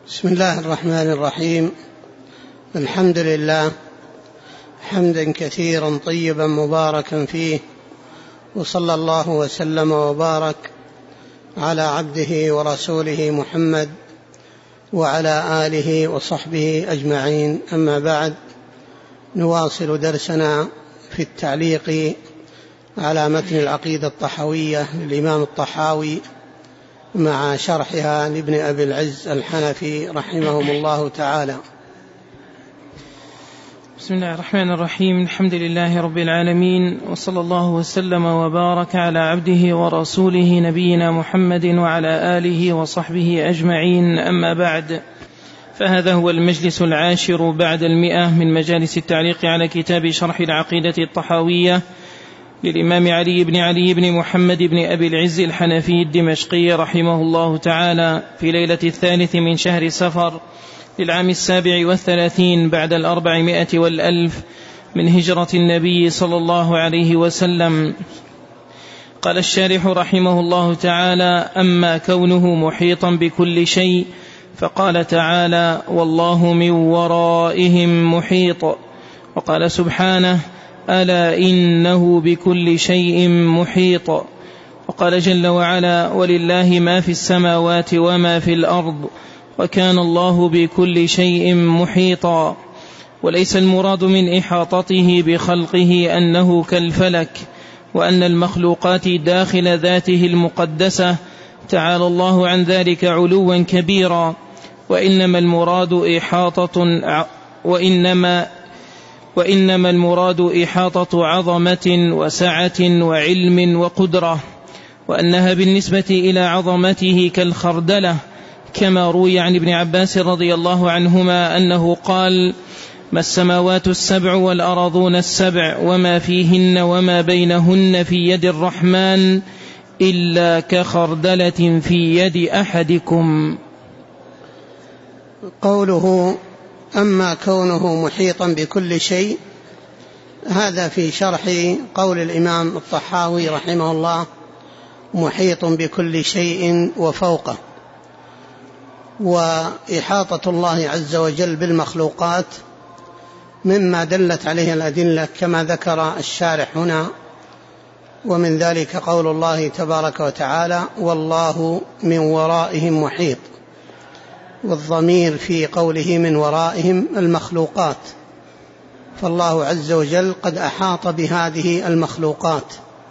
بسم الله الرحمن الرحيم. الحمد لله حمدا كثيرا طيبا مباركا فيه، وصلى الله وسلم وبارك على عبده ورسوله محمد وعلى آله وصحبه أجمعين. أما بعد، نواصل درسنا في التعليق على متن العقيدة الطحاوية للإمام الطحاوي مع شرحها لابن أبي العز الحنفي رحمهم الله تعالى. بسم الله الرحمن الرحيم. الحمد لله رب العالمين، وصلى الله وسلم وبارك على عبده ورسوله نبينا محمد وعلى آله وصحبه أجمعين. أما بعد، فهذا هو المجلس 10 بعد 100 من مجالس التعليق على كتاب شرح العقيدة الطحاوية للإمام علي بن محمد بن أبي العز الحنفي الدمشقي رحمه الله تعالى، في ليلة 3 من شهر صفر للعام 37 بعد 400 والألف من هجرة النبي صلى الله عليه وسلم. قال الشارح رحمه الله تعالى: أما كونه محيطا بكل شيء، فقال تعالى: والله من ورائهم محيط. وقال سبحانه: ألا إنه بكل شيء محيط. وقال جل وعلا: ولله ما في السماوات وما في الأرض وكان الله بكل شيء محيطا. وليس المراد من إحاطته بخلقه أنه كالفلك، وأن المخلوقات داخل ذاته المقدسة، تعالى الله عن ذلك علوا كبيرا، وإنما المراد إحاطة عظمة وسعة وعلم وقدرة، وأنها بالنسبة إلى عظمته كالخردلة، كما روي عن ابن عباس رضي الله عنهما أنه قال: ما السماوات السبع والأرضون السبع وما فيهن وما بينهن في يد الرحمن إلا كخردلة في يد أحدكم. قوله أما كونه محيطا بكل شيء، هذا في شرح قول الإمام الطحاوي رحمه الله: محيط بكل شيء وفوقه. وإحاطة الله عز وجل بالمخلوقات مما دلت عليه الأدلة كما ذكر الشارح هنا، ومن ذلك قول الله تبارك وتعالى: والله من ورائهم محيط. والضمير في قوله من ورائهم المخلوقات، فالله عز وجل قد أحاط بهذه المخلوقات.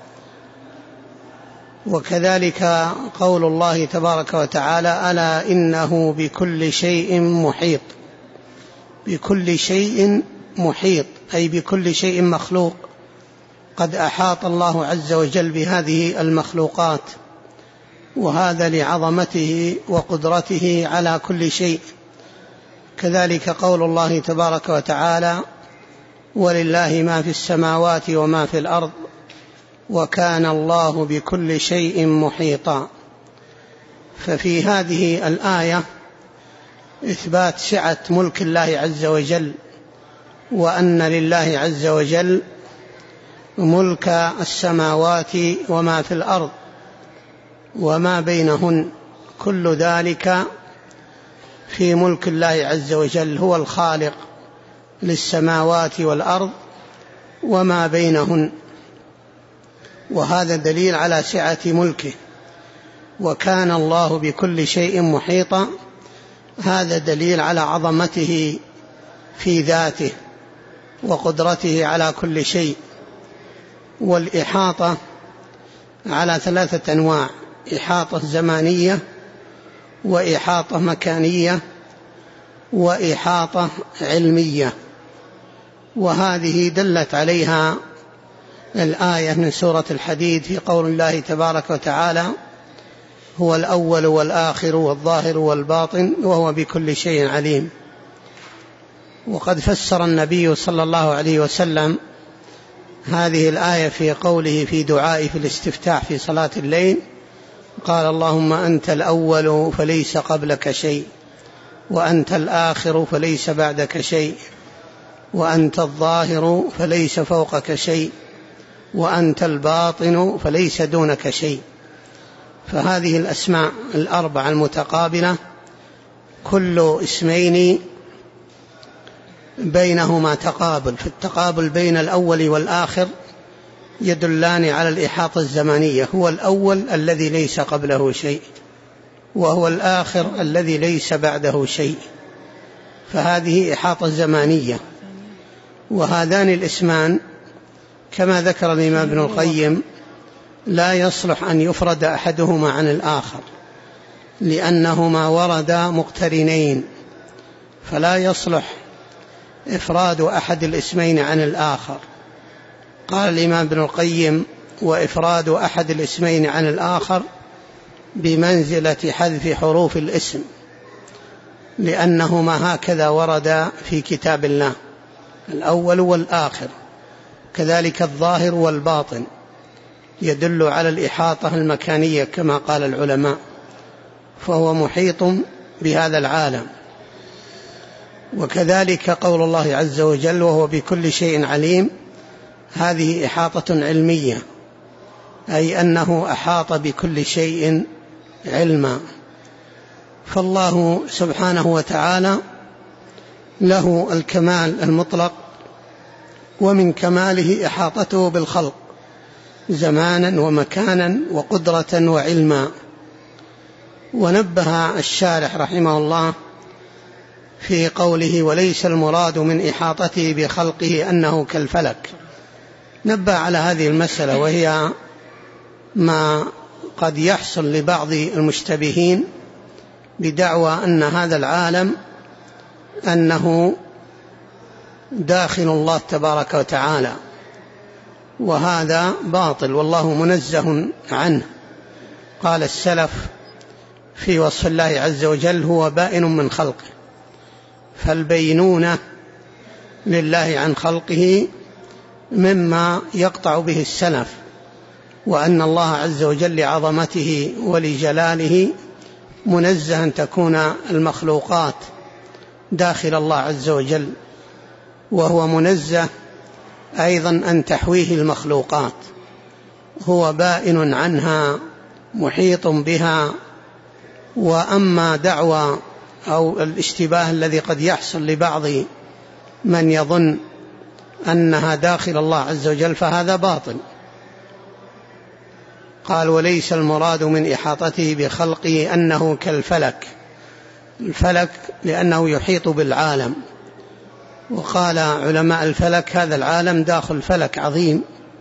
وكذلك قول الله تبارك وتعالى: ألا إنه بكل شيء محيط. بكل شيء محيط أي بكل شيء مخلوق، قد أحاط الله عز وجل بهذه المخلوقات، وهذا لعظمته وقدرته على كل شيء. كذلك قول الله تبارك وتعالى: ولله ما في السماوات وما في الأرض وكان الله بكل شيء محيطا. ففي هذه الآية إثبات سعة ملك الله عز وجل، وأن لله عز وجل ملك السماوات وما في الأرض وما بينهن، كل ذلك في ملك الله عز وجل، هو الخالق للسماوات والأرض وما بينهن، وهذا دليل على سعة ملكه. وكان الله بكل شيء محيطا، هذا دليل على عظمته في ذاته وقدرته على كل شيء. والإحاطة على 3 أنواع: إحاطة زمانية، وإحاطة مكانية، وإحاطة علمية. وهذه دلت عليها الآية من سورة الحديد في قول الله تبارك وتعالى: هو الأول والآخر والظاهر والباطن وهو بكل شيء عليم. وقد فسر النبي صلى الله عليه وسلم هذه الآية في قوله في دعائه في الاستفتاح في صلاة الليل: قال: اللهم أنت الأول فليس قبلك شيء، وأنت الآخر فليس بعدك شيء، وأنت الظاهر فليس فوقك شيء، وأنت الباطن فليس دونك شيء. فهذه الأسماء 4 المتقابلة كل اسمين بينهما تقابل، فالتقابل بين الأول والآخر يدلان على الإحاطة الزمانية. هو الأول الذي ليس قبله شيء، وهو الآخر الذي ليس بعده شيء، فهذه إحاطة زمانية. وهذان الاسمان كما ذكر الإمام ابن القيم لا يصلح أن يفرد أحدهما عن الآخر، لأنهما وردا مقترنين، فلا يصلح إفراد أحد الاسمين عن الآخر. قال الإمام ابن القيم: وإفراد أحد الاسمين عن الآخر بمنزلة حذف حروف الاسم، لأنهما هكذا ورد في كتاب الله، الأول والآخر، كذلك الظاهر والباطن، يدل على الإحاطة المكانية كما قال العلماء، فهو محيط بهذا العالم. وكذلك قول الله عز وجل: وهو بكل شيء عليم، هذه إحاطة علمية، أي أنه أحاط بكل شيء علما. فالله سبحانه وتعالى له الكمال المطلق، ومن كماله إحاطته بالخلق زمانا ومكانا وقدرة وعلما. ونبه الشارح رحمه الله في قوله: وليس المراد من إحاطته بخلقه أنه كالفلك، نبه على هذه المسألة، وهي ما قد يحصل لبعض المشتبهين بدعوى أن هذا العالم أنه داخل الله تبارك وتعالى، وهذا باطل والله منزه عنه. قال السلف في وصف الله عز وجل: هو بائن من خلقه، فالبينونة لله عن خلقه مما يقطع به السلف، وأن الله عز وجل لعظمته ولجلاله منزه أن تكون المخلوقات داخل الله عز وجل، وهو منزه أيضا أن تحويه المخلوقات، هو بائن عنها محيط بها. وأما دعوى أو الاشتباه الذي قد يحصل لبعض من يظن أنها داخل الله عز وجل فهذا باطل. قال: وليس المراد من إحاطته بخلقه أنه كالفلك، الفلك لأنه يحيط بالعالم. وقال علماء الفلك: هذا العالم داخل فلك عظيم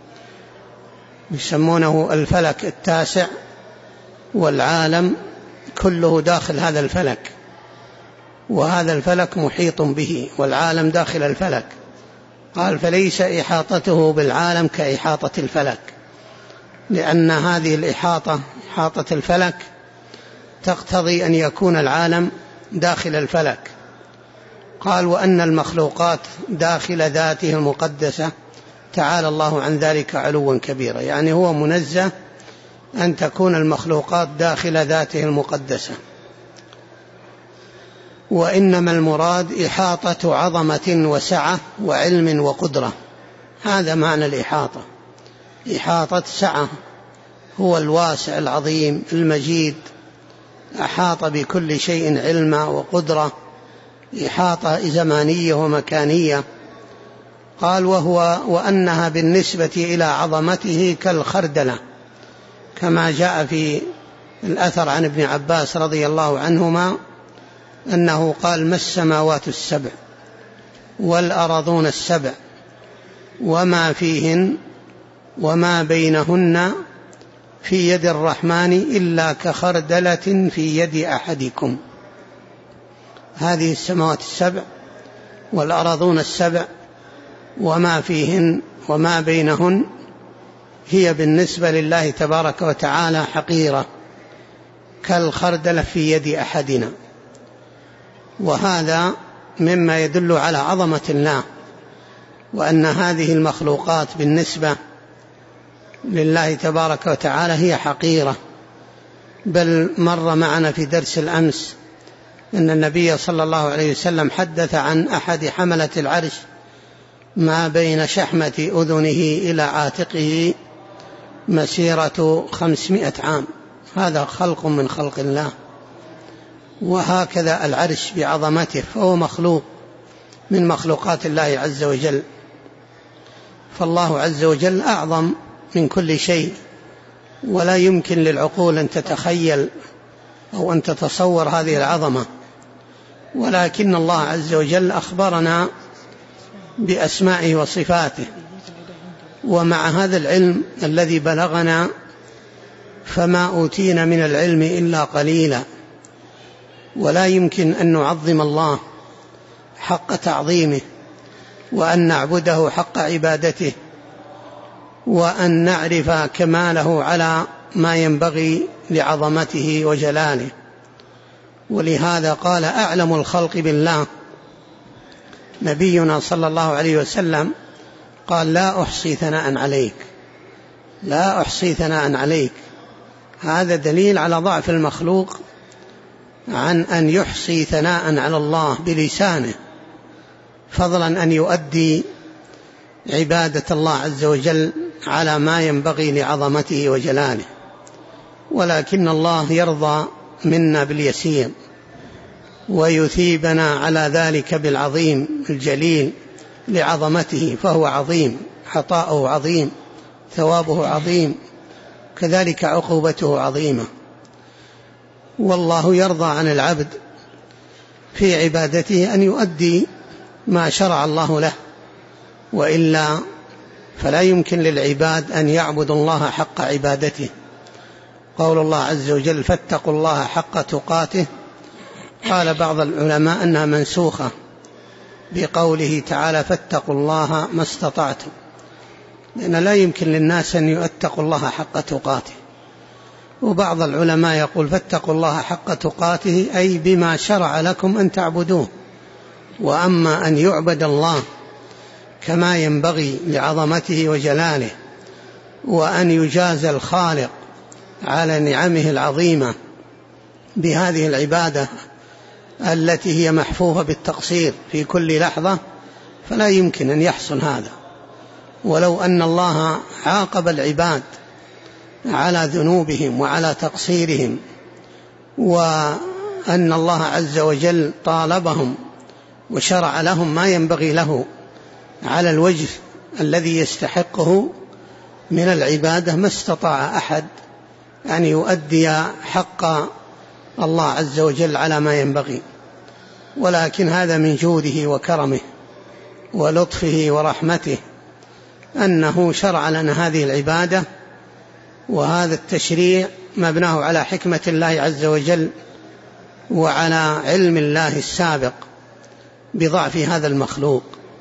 يسمونه الفلك التاسع، والعالم كله داخل هذا الفلك، وهذا الفلك محيط به، والعالم داخل الفلك. قال: فليس إحاطته بالعالم كإحاطة الفلك، لأن هذه الإحاطة، إحاطة الفلك، تقتضي أن يكون العالم داخل الفلك. قال: وأن المخلوقات داخل ذاته المقدسة، تعالى الله عن ذلك علوا كبيرا، يعني هو منزه أن تكون المخلوقات داخل ذاته المقدسة. وإنما المراد إحاطة عظمة وسعة وعلم وقدرة، هذا معنى الإحاطة، إحاطة سعة، هو الواسع العظيم المجيد، أحاط بكل شيء علما وقدرة، إحاطة زمانية ومكانية. قال: وأنها بالنسبة إلى عظمته كالخردلة، كما جاء في الأثر عن ابن عباس رضي الله عنهما أنه قال: ما السماوات السبع والأرضون السبع وما فيهن وما بينهن في يد الرحمن إلا كخردلة في يد أحدكم. هذه السماوات السبع والأرضون السبع وما فيهن وما بينهن هي بالنسبة لله تبارك وتعالى حقيرة كالخردلة في يد أحدنا. وهذا مما يدل على عظمة الله، وأن هذه المخلوقات بالنسبة لله تبارك وتعالى هي حقيرة. بل مر معنا في درس الأمس أن النبي صلى الله عليه وسلم حدث عن أحد حملة العرش ما بين شحمة أذنه إلى عاتقه مسيرة 500 عام، هذا خلق من خلق الله. وهكذا العرش بعظمته، فهو مخلوق من مخلوقات الله عز وجل، فالله عز وجل أعظم من كل شيء، ولا يمكن للعقول أن تتخيل أو أن تتصور هذه العظمة، ولكن الله عز وجل أخبرنا بأسمائه وصفاته. ومع هذا العلم الذي بلغنا فما أوتينا من العلم إلا قليلا، ولا يمكن أن نعظم الله حق تعظيمه، وأن نعبده حق عبادته، وأن نعرف كماله على ما ينبغي لعظمته وجلاله. ولهذا قال أعلم الخلق بالله نبينا صلى الله عليه وسلم، قال لا أحصي ثناء عليك، لا أحصي ثناء عليك. هذا دليل على ضعف المخلوق عن أن يحصي ثناء على الله بلسانه، فضلا أن يؤدي عبادة الله عز وجل على ما ينبغي لعظمته وجلاله. ولكن الله يرضى منا باليسير ويثيبنا على ذلك بالعظيم الجليل لعظمته، فهو عظيم، عطاؤه عظيم، ثوابه عظيم، كذلك عقوبته عظيمة. والله يرضى عن العبد في عبادته أن يؤدي ما شرع الله له، وإلا فلا يمكن للعباد أن يعبدوا الله حق عبادته. قول الله عز وجل فاتقوا الله حق تقاته، قال بعض العلماء أنها منسوخة بقوله تعالى فاتقوا الله ما استطعتم، لأن لا يمكن للناس أن يتقوا الله حق تقاته. وبعض العلماء يقول فاتقوا الله حق تقاته أي بما شرع لكم أن تعبدوه، وأما أن يعبد الله كما ينبغي لعظمته وجلاله، وأن يجازى الخالق على نعمه العظيمة بهذه العبادة التي هي محفوفة بالتقصير في كل لحظة، فلا يمكن أن يحصل هذا. ولو أن الله عاقب العباد على ذنوبهم وعلى تقصيرهم، وأن الله عز وجل طالبهم وشرع لهم ما ينبغي له على الوجه الذي يستحقه من العبادة، ما استطاع أحد أن يؤدي حق الله عز وجل على ما ينبغي. ولكن هذا من جوده وكرمه ولطفه ورحمته أنه شرع لنا هذه العبادة، وهذا التشريع مبناه على حكمة الله عز وجل وعلى علم الله السابق بضعف هذا المخلوق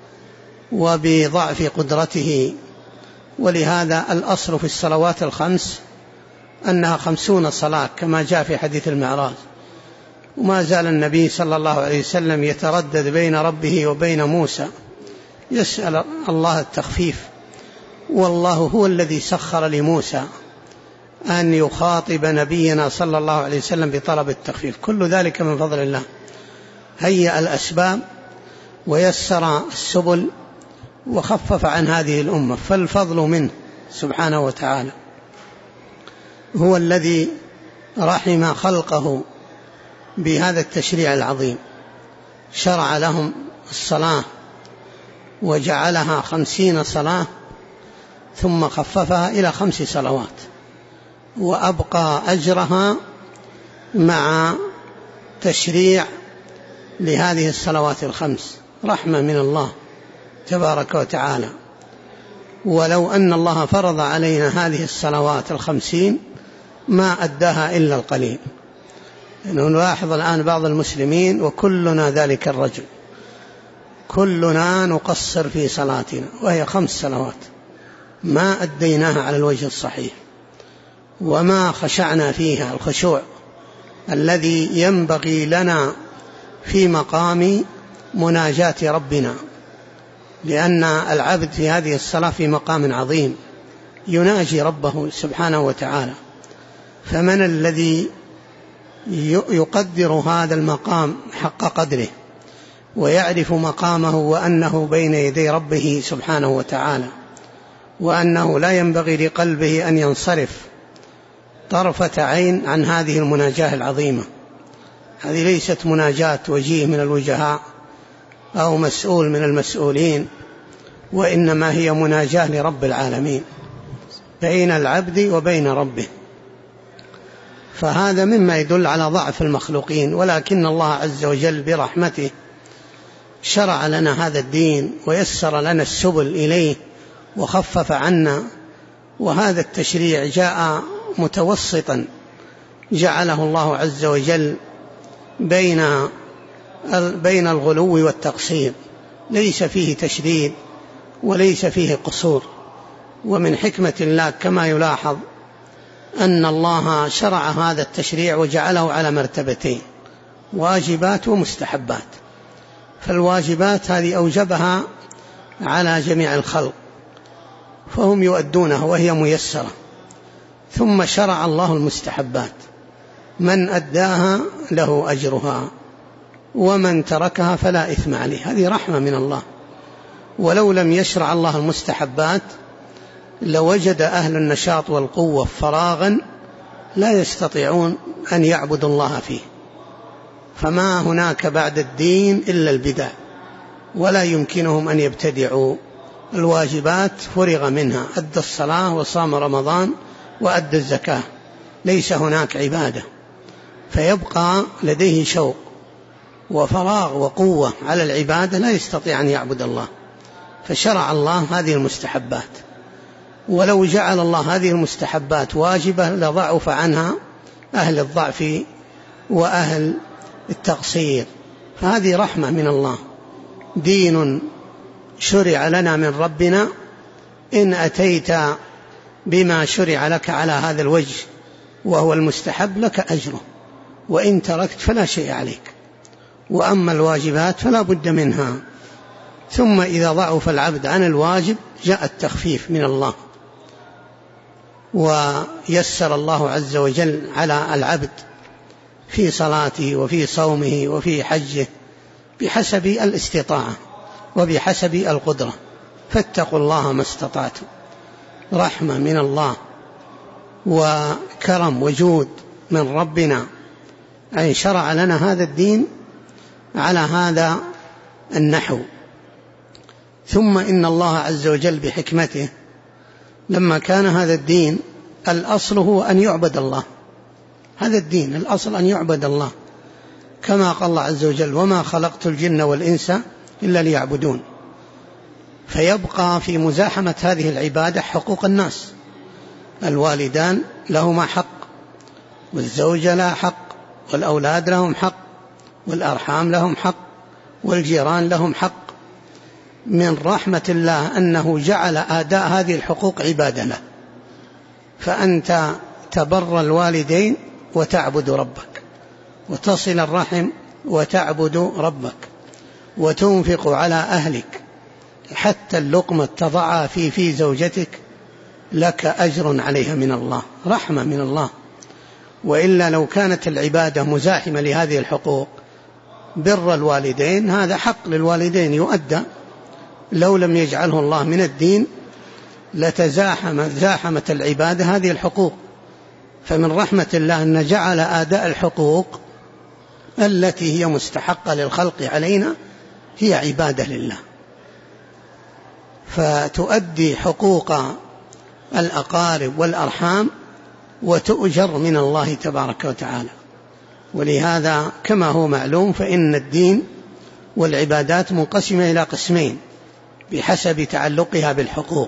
وبضعف قدرته. ولهذا الأصل في الصلوات الخمس أنها 50 صلاة كما جاء في حديث المعراج. وما زال النبي صلى الله عليه وسلم يتردد بين ربه وبين موسى يسأل الله التخفيف، والله هو الذي سخر لموسى أن يخاطب نبينا صلى الله عليه وسلم بطلب التخفيف. كل ذلك من فضل الله، هيأ الأسباب ويسر السبل وخفف عن هذه الأمة، فالفضل منه سبحانه وتعالى. هو الذي رحم خلقه بهذا التشريع العظيم، شرع لهم الصلاة وجعلها 50 صلاة، ثم خففها إلى 5 صلوات، وأبقى أجرها مع تشريع لهذه الصلوات ال5، رحمة من الله تبارك وتعالى. ولو أن الله فرض علينا هذه الصلوات 50 ما أداها إلا القليل. نلاحظ الآن بعض المسلمين وكلنا ذلك الرجل، كلنا نقصر في صلاتنا، وهي 5 صلوات ما أديناها على الوجه الصحيح، وما خشعنا فيها الخشوع الذي ينبغي لنا في مقام مناجاة ربنا، لأن العبد في هذه الصلاة في مقام عظيم يناجي ربه سبحانه وتعالى. فمن الذي يقدر هذا المقام حق قدره ويعرف مقامه وأنه بين يدي ربه سبحانه وتعالى، وأنه لا ينبغي لقلبه أن ينصرف طرفة عين عن هذه المناجاة العظيمة، هذه ليست مناجاة وجيه من الوجهاء أو مسؤول من المسؤولين، وإنما هي مناجاة لرب العالمين بين العبد وبين ربه. فهذا مما يدل على ضعف المخلوقين، ولكن الله عز وجل برحمته شرع لنا هذا الدين ويسر لنا السبل إليه وخفف عنا، وهذا التشريع جاء متوسطا جعله الله عز وجل بين الغلو والتقصير، ليس فيه تشديد وليس فيه قصور. ومن حكمة الله كما يلاحظ أن الله شرع هذا التشريع وجعله على مرتبتين: واجبات ومستحبات. فالواجبات هذه أوجبها على جميع الخلق فهم يؤدونها وهي ميسرة، ثم شرع الله المستحبات، من أداها له أجرها ومن تركها فلا إثم عليه. هذه رحمة من الله. ولو لم يشرع الله المستحبات لوجد أهل النشاط والقوة فراغا لا يستطيعون أن يعبدوا الله فيه، فما هناك بعد الدين إلا البدع، ولا يمكنهم أن يبتدعوا. الواجبات فرغ منها، أدى الصلاة وصام رمضان وأدى الزكاة، ليس هناك عبادة، فيبقى لديه شوق وفراغ وقوة على العبادة، لا يستطيع أن يعبد الله، فشرع الله هذه المستحبات. ولو جعل الله هذه المستحبات واجبة لضعف عنها أهل الضعف وأهل التقصير. فهذه رحمة من الله، دين شرع لنا من ربنا، إن أتيت بما شرع لك على هذا الوجه وهو المستحب لك أجره، وإن تركت فلا شيء عليك. وأما الواجبات فلا بد منها. ثم إذا ضعف العبد عن الواجب جاء التخفيف من الله، ويسر الله عز وجل على العبد في صلاته وفي صومه وفي حجه بحسب الاستطاعة وبحسب القدرة، فاتقوا الله ما استطعتم. رحمة من الله وكرم وجود من ربنا أن شرع لنا هذا الدين على هذا النحو. ثم إن الله عز وجل بحكمته لما كان هذا الدين الأصل هو أن يعبد الله، هذا الدين الأصل أن يعبد الله، كما قال الله عز وجل: وما خلقت الجن والإنس إلا ليعبدون. فيبقى في مزاحمة هذه العبادة حقوق الناس، الوالدان لهما حق، والزوجة لها حق، والأولاد لهم حق، والأرحام لهم حق، والجيران لهم حق. من رحمة الله أنه جعل أداء هذه الحقوق عبادة له، فأنت تبر الوالدين وتعبد ربك، وتصل الرحم وتعبد ربك، وتنفق على أهلك حتى اللقمة تضعها في زوجتك لك أجر عليها من الله، رحمة من الله. وإلا لو كانت العبادة مزاحمة لهذه الحقوق، بر الوالدين هذا حق للوالدين يؤدى، لو لم يجعله الله من الدين زاحمت العبادة هذه الحقوق. فمن رحمة الله أن جعل أداء الحقوق التي هي مستحقة للخلق علينا هي عبادة لله، فتؤدي حقوق الأقارب والأرحام وتؤجر من الله تبارك وتعالى. ولهذا كما هو معلوم فإن الدين والعبادات منقسمة إلى قسمين بحسب تعلقها بالحقوق: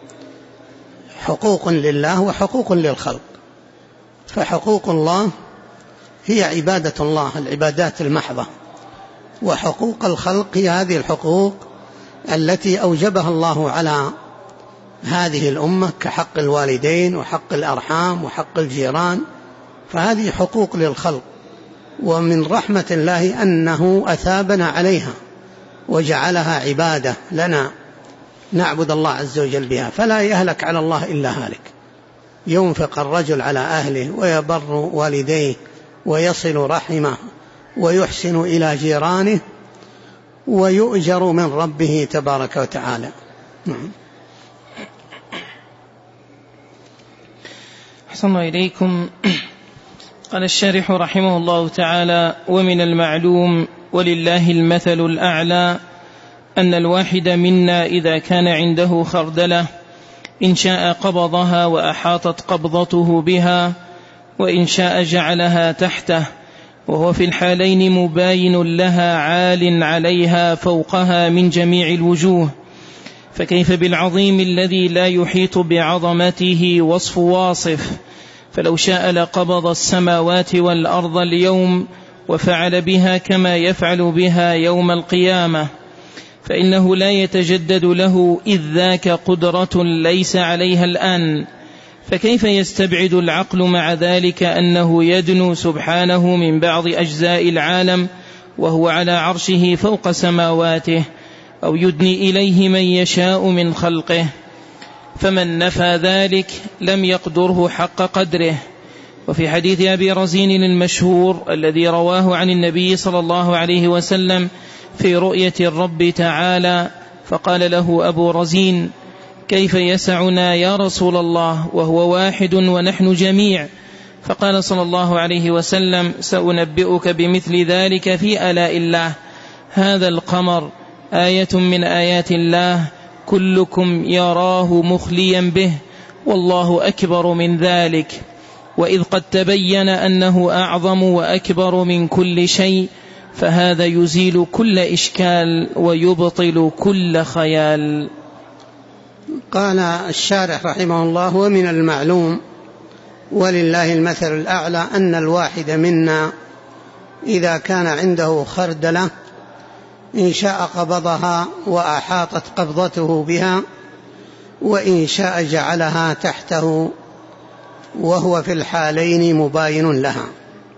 حقوق لله وحقوق للخلق. فحقوق الله هي عبادة الله، العبادات المحضة، وحقوق الخلق هي هذه الحقوق التي أوجبها الله على هذه الأمة كحق الوالدين وحق الأرحام وحق الجيران، فهذه حقوق للخلق. ومن رحمة الله أنه أثابنا عليها وجعلها عبادة لنا نعبد الله عز وجل بها، فلا يهلك على الله إلا هالك. ينفق الرجل على أهله ويبر والديه ويصل رحمه ويحسن إلى جيرانه ويؤجر من ربه تبارك وتعالى. أحسن إليكم. قال الشارح رحمه الله تعالى: ومن المعلوم ولله المثل الأعلى أن الواحد منا إذا كان عنده خردلة إن شاء قبضها وأحاطت قبضته بها، وإن شاء جعلها تحته، وهو في الحالين مباين لها عال عليها فوقها من جميع الوجوه. فكيف بالعظيم الذي لا يحيط بعظمته وصف واصف؟ فلو شاء لقبض السماوات والأرض اليوم وفعل بها كما يفعل بها يوم القيامة، فإنه لا يتجدد له إذ ذاك قدرة ليس عليها الآن. فكيف يستبعد العقل مع ذلك أنه يدنو سبحانه من بعض أجزاء العالم وهو على عرشه فوق سماواته، أو يدني إليه من يشاء من خلقه؟ فمن نفى ذلك لم يقدره حق قدره. وفي حديث أبي رزين المشهور الذي رواه عن النبي صلى الله عليه وسلم في رؤية الرب تعالى، فقال له أبو رزين: كيف يسعنا يا رسول الله وهو واحد ونحن جميع؟ فقال صلى الله عليه وسلم: سأنبئك بمثل ذلك في آلاء الله. هذا القمر آية من آيات الله كلكم يراه مخليا به، والله أكبر من ذلك. وإذ قد تبين أنه أعظم وأكبر من كل شيء، فهذا يزيل كل إشكال ويبطل كل خيال. قال الشارح رحمه الله: ومن المعلوم ولله المثل الأعلى أن الواحد منا إذا كان عنده خردلة إن شاء قبضها وأحاطت قبضته بها، وإن شاء جعلها تحته، وهو في الحالين مباين لها.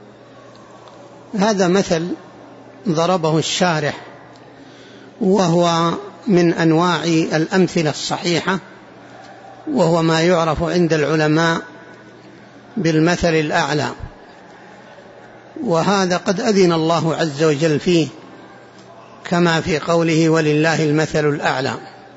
هذا مثل ضربه الشارح، وهو من أنواع الأمثلة الصحيحة، وهو ما يعرف عند العلماء بالمثل الأعلى، وهذا قد أذن الله عز وجل فيه كما في قوله: ولله المثل الأعلى.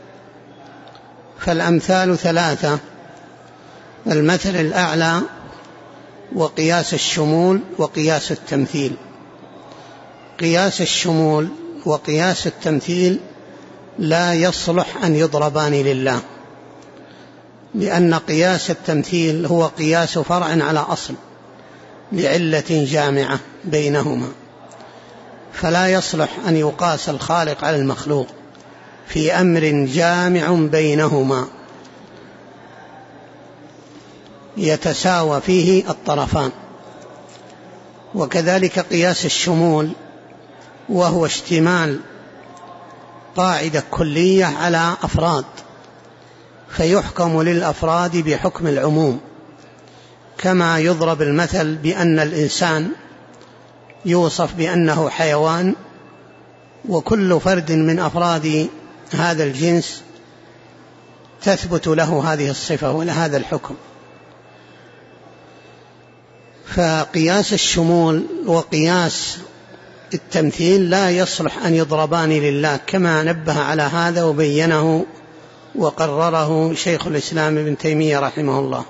فالأمثال ثلاثة: المثل الأعلى، وقياس الشمول، وقياس التمثيل. قياس الشمول وقياس التمثيل لا يصلح أن يضربان لله، لأن قياس التمثيل هو قياس فرع على أصل لعلة جامعة بينهما، فلا يصلح أن يقاس الخالق على المخلوق في أمر جامع بينهما يتساوى فيه الطرفان. وكذلك قياس الشمول، وهو اشتمال قاعدة كلية على أفراد، فيحكم للأفراد بحكم العموم، كما يضرب المثل بأن الإنسان يوصف بأنه حيوان، وكل فرد من أفراد هذا الجنس تثبت له هذه الصفة ولهذا الحكم. فقياس الشمول وقياس التمثيل لا يصلح أن يضربان لله، كما نبه على هذا وبينه وقرره شيخ الإسلام ابن تيمية رحمه الله.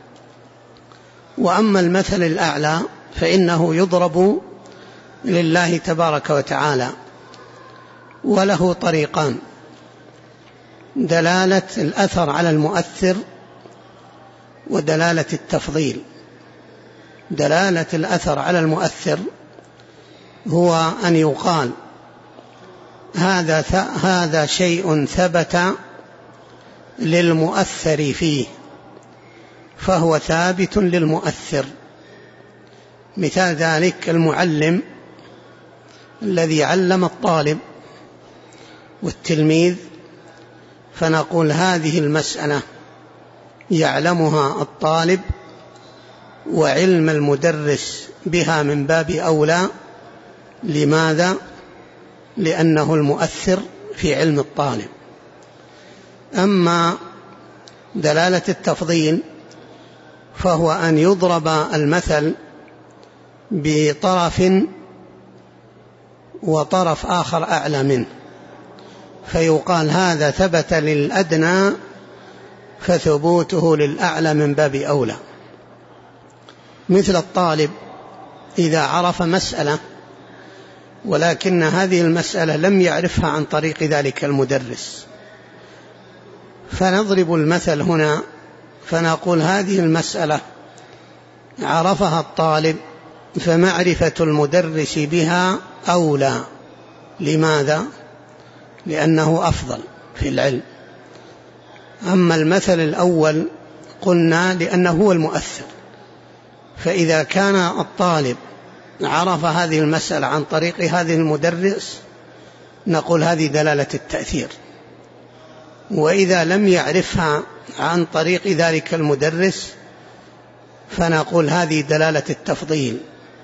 وأما المثل الأعلى فإنه يضرب لله تبارك وتعالى، وله طريقان: دلالة الأثر على المؤثر، ودلالة التفضيل. دلالة الأثر على المؤثر هو أن يقال هذا شيء ثبت للمؤثر فيه فهو ثابت للمؤثر. مثال ذلك المعلم الذي علم الطالب والتلميذ، فنقول هذه المسألة يعلمها الطالب، وعلم المدرس بها من باب أولى. لماذا؟ لأنه المؤثر في علم الطالب. أما دلالة التفضيل فهو أن يضرب المثل بطرف وطرف آخر أعلى منه، فيقال هذا ثبت للأدنى فثبوته للأعلى من باب أولى. مثل الطالب إذا عرف مسألة ولكن هذه المسألة لم يعرفها عن طريق ذلك المدرس، فنضرب المثل هنا فنقول هذه المسألة عرفها الطالب فمعرفة المدرس بها أولى. لماذا؟ لأنه أفضل في العلم. أما المثل الأول قلنا لأنه هو المؤثر، فإذا كان الطالب عرف هذه المسألة عن طريق هذه المدرس نقول هذه دلالة التأثير، وإذا لم يعرفها عن طريق ذلك المدرس فنقول هذه دلالة التفضيل.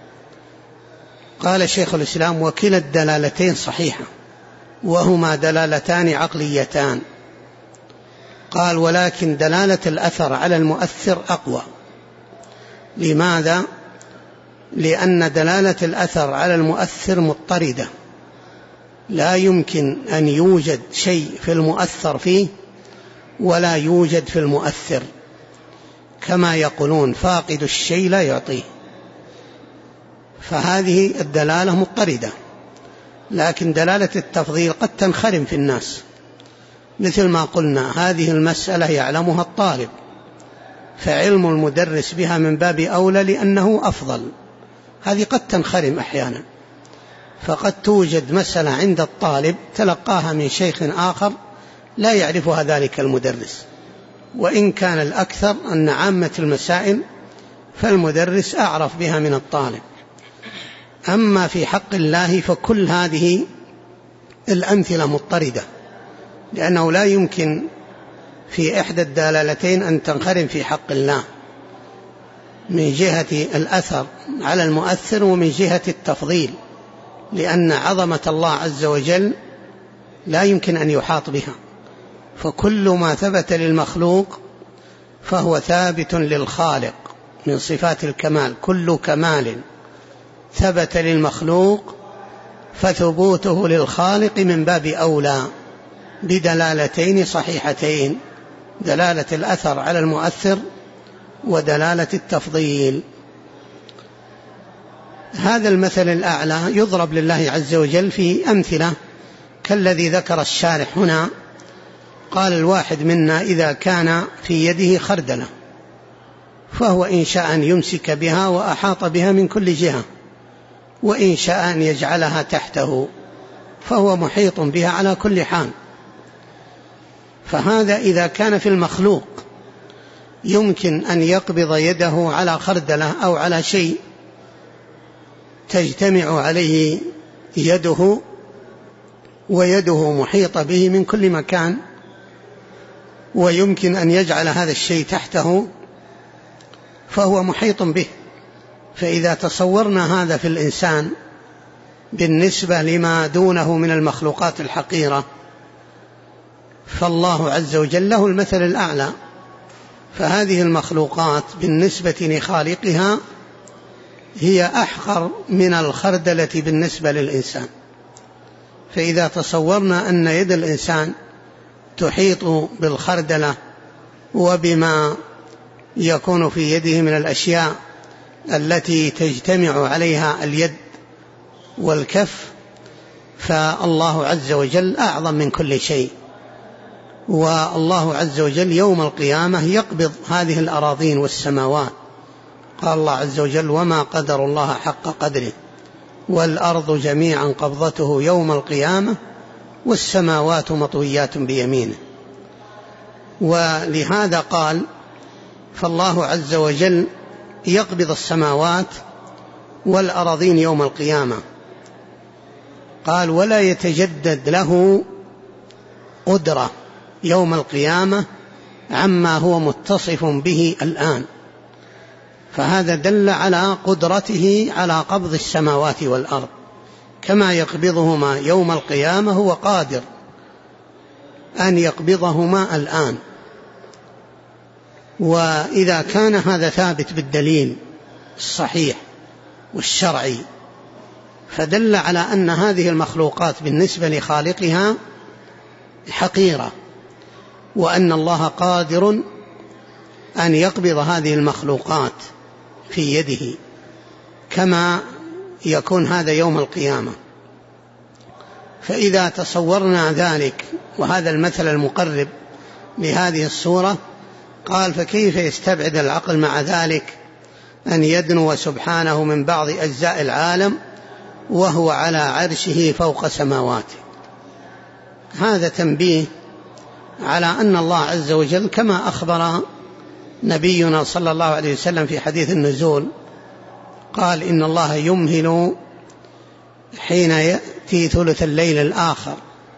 قال شيخ الإسلام: وكلا الدلالتين صحيحة وهما دلالتان عقليتان. قال: ولكن دلالة الأثر على المؤثر أقوى. لماذا؟ لأن دلالة الأثر على المؤثر مضطردة، لا يمكن أن يوجد شيء في المؤثر فيه ولا يوجد في المؤثر، كما يقولون فاقد الشيء لا يعطيه، فهذه الدلالة مضطردة. لكن دلالة التفضيل قد تنخرم في الناس، مثل ما قلنا هذه المسألة يعلمها الطالب فعلم المدرس بها من باب أولى لأنه أفضل، هذه قد تنخرم أحيانا. فقد توجد مسألة عند الطالب تلقاها من شيخ آخر لا يعرفها ذلك المدرس، وإن كان الأكثر أن عامة المسائل فالمدرس أعرف بها من الطالب. أما في حق الله فكل هذه الأمثلة مضطردة، لأنه لا يمكن في إحدى الدلالتين أن تنخرم في حق الله من جهة الأثر على المؤثر ومن جهة التفضيل، لأن عظمة الله عز وجل لا يمكن أن يحاط بها، فكل ما ثبت للمخلوق فهو ثابت للخالق من صفات الكمال. كل كمال ثبت للمخلوق فثبوته للخالق من باب أولى بدلالتين صحيحتين: دلالة الأثر على المؤثر ودلالة التفضيل. هذا المثل الأعلى يضرب لله عز وجل في أمثلة كالذي ذكر الشارح هنا. قال: الواحد منا إذا كان في يده خردلة فهو إن شاء أن يمسك بها وأحاط بها من كل جهة، وإن شاء أن يجعلها تحته فهو محيط بها على كل حال. فهذا إذا كان في المخلوق يمكن أن يقبض يده على خردلة أو على شيء تجتمع عليه يده ويده محيطة به من كل مكان، ويمكن أن يجعل هذا الشيء تحته فهو محيط به. فإذا تصورنا هذا في الإنسان بالنسبة لما دونه من المخلوقات الحقيرة فالله عز وجل له المثل الأعلى، فهذه المخلوقات بالنسبة لخالقها هي أحقر من الخردلة بالنسبة للإنسان. فإذا تصورنا أن يد الإنسان تحيط بالخردلة وبما يكون في يده من الأشياء التي تجتمع عليها اليد والكف، فالله عز وجل أعظم من كل شيء. والله عز وجل يوم القيامة يقبض هذه الأراضين والسماوات. قال الله عز وجل: وما قدر الله حق قدره والأرض جميعا قبضته يوم القيامة والسماوات مطويات بيمينه. ولهذا قال: فالله عز وجل يقبض السماوات والأراضين يوم القيامة. قال: ولا يتجدد له قدرة يوم القيامة عما هو متصف به الآن. فهذا دل على قدرته على قبض السماوات والأرض، كما يقبضهما يوم القيامة هو قادر أن يقبضهما الآن. وإذا كان هذا ثابت بالدليل الصحيح والشرعي فدل على أن هذه المخلوقات بالنسبة لخالقها حقيرة، وأن الله قادر أن يقبض هذه المخلوقات في يده. كما يكون هذا يوم القيامة. فإذا تصورنا ذلك، وهذا المثل المقرب لهذه الصورة، قال فكيف يستبعد العقل مع ذلك أن يدنو سبحانه من بعض أجزاء العالم وهو على عرشه فوق سماواته. هذا تنبيه على أن الله عز وجل كما أخبر نبينا صلى الله عليه وسلم في حديث النزول، قال إن الله يمهل حين يأتي ثلث الليل الآخر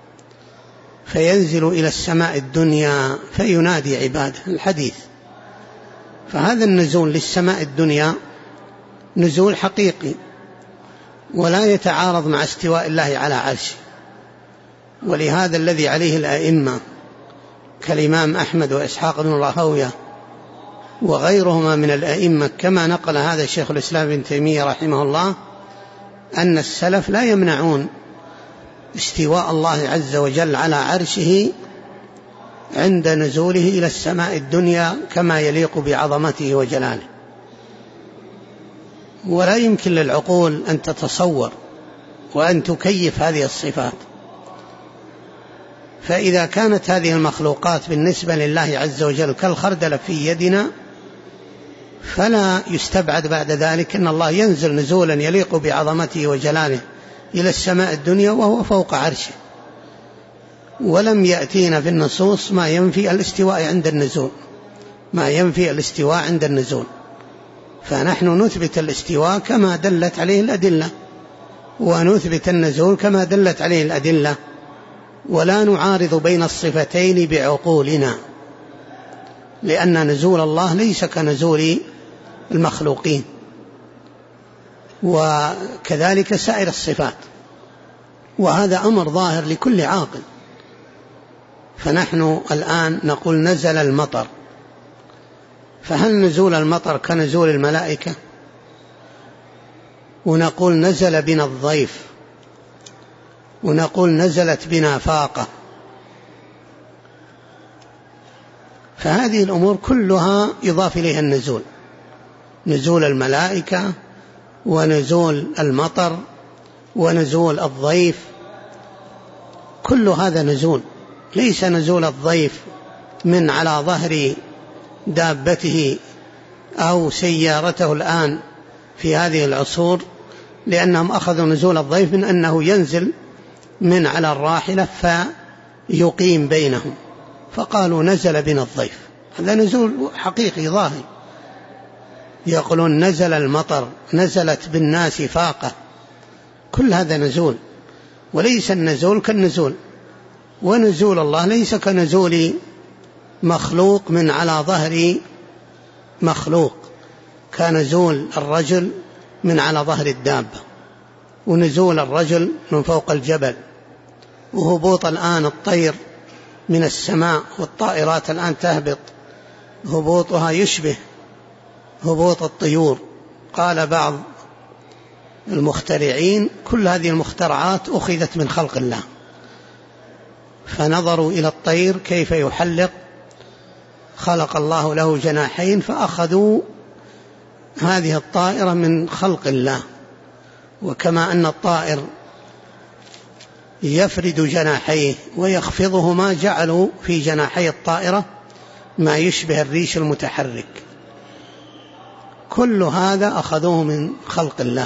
فينزل إلى السماء الدنيا فينادي عباده، الحديث. فهذا النزول للسماء الدنيا نزول حقيقي ولا يتعارض مع استواء الله على عرشه. ولهذا الذي عليه الأئمة كالإمام أحمد وإسحاق بن راهويه وغيرهما من الأئمة، كما نقل هذا الشيخ الإسلام ابن تيمية رحمه الله، أن السلف لا يمنعون استواء الله عز وجل على عرشه عند نزوله إلى السماء الدنيا كما يليق بعظمته وجلاله. ولا يمكن للعقول أن تتصور وأن تكيف هذه الصفات. فإذا كانت هذه المخلوقات بالنسبة لله عز وجل كالخردل في يدنا، فلا يستبعد بعد ذلك أن الله ينزل نزولا يليق بعظمته وجلاله إلى السماء الدنيا وهو فوق عرشه. ولم يأتينا في النصوص ما ينفي الاستواء عند النزول، ما ينفي الاستواء عند النزول. فنحن نثبت الاستواء كما دلت عليه الأدلة، ونثبت النزول كما دلت عليه الأدلة، ولا نعارض بين الصفتين بعقولنا، لأن نزول الله ليس كنزول المخلوقين، وكذلك سائر الصفات. وهذا أمر ظاهر لكل عاقل. فنحن الآن نقول نزل المطر، فهل نزول المطر كنزول الملائكة؟ ونقول نزل بنا الضيف، ونقول نزلت بنا فاقة. فهذه الأمور كلها يضاف إليها النزول، نزول الملائكة ونزول المطر ونزول الضيف، كل هذا نزول. ليس نزول الضيف من على ظهر دابته أو سيارته الآن في هذه العصور، لأنهم أخذوا نزول الضيف من أنه ينزل من على الراحلة فيقيم بينهم، فقالوا نزل بنا الضيف. هذا نزول حقيقي ظاهر. يقولون نزل المطر، نزلت بالناس فاقة، كل هذا نزول. وليس النزول كالنزول، ونزول الله ليس كنزول مخلوق من على ظهر مخلوق، كنزول الرجل من على ظهر الدابة، ونزول الرجل من فوق الجبل، وهبوط الآن الطير من السماء، والطائرات الآن تهبط هبوطها يشبه هبوط الطيور. قال بعض المخترعين كل هذه المخترعات أخذت من خلق الله، فنظروا إلى الطير كيف يحلق، خلق الله له جناحين، فأخذوا هذه الطائرة من خلق الله. وكما أن الطائر يفرد جناحيه ويخفضهما، جعلوا في جناحي الطائرة ما يشبه الريش المتحرك. كل هذا أخذوه من خلق الله.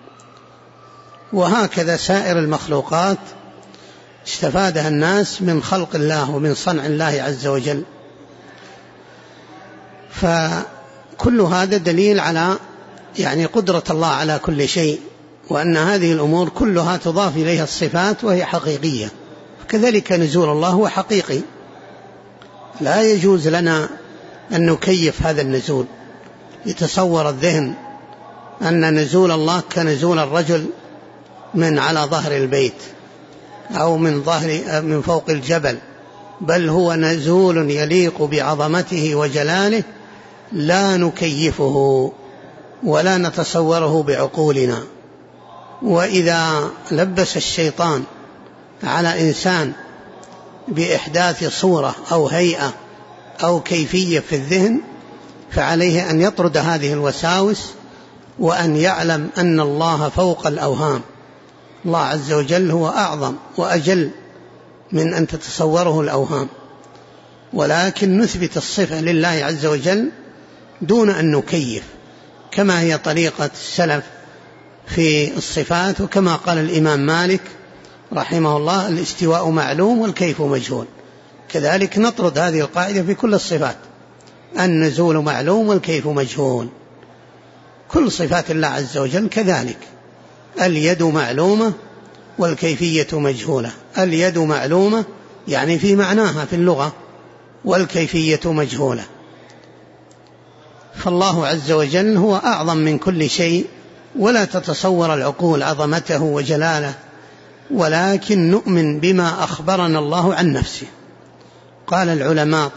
وهكذا سائر المخلوقات استفادها الناس من خلق الله ومن صنع الله عز وجل. فكل هذا دليل على قدرة الله على كل شيء، وأن هذه الأمور كلها تضاف إليها الصفات وهي حقيقية. كذلك نزول الله هو حقيقي، لا يجوز لنا أن نكيف هذا النزول. يتصور الذهن أن نزول الله كنزول الرجل من على ظهر البيت أو من فوق الجبل، بل هو نزول يليق بعظمته وجلاله، لا نكيفه ولا نتصوره بعقولنا. وإذا لبس الشيطان على إنسان بإحداث صورة أو هيئة أو كيفية في الذهن، فعليه أن يطرد هذه الوساوس وأن يعلم أن الله فوق الأوهام. الله عز وجل هو أعظم وأجل من أن تتصوره الأوهام، ولكن نثبت الصفة لله عز وجل دون أن نكيف، كما هي طريقة السلف في الصفات، وكما قال الإمام مالك رحمه الله: الاستواء معلوم والكيف مجهول. كذلك نطرد هذه القاعدة في كل الصفات: النزول معلوم والكيف مجهول. كل صفات الله عز وجل كذلك، اليد معلومة والكيفية مجهولة. اليد معلومة يعني في معناها في اللغة، والكيفية مجهولة. فالله عز وجل هو أعظم من كل شيء، ولا تتصور العقول عظمته وجلاله، ولكن نؤمن بما أخبرنا الله عن نفسه. قال العلماء: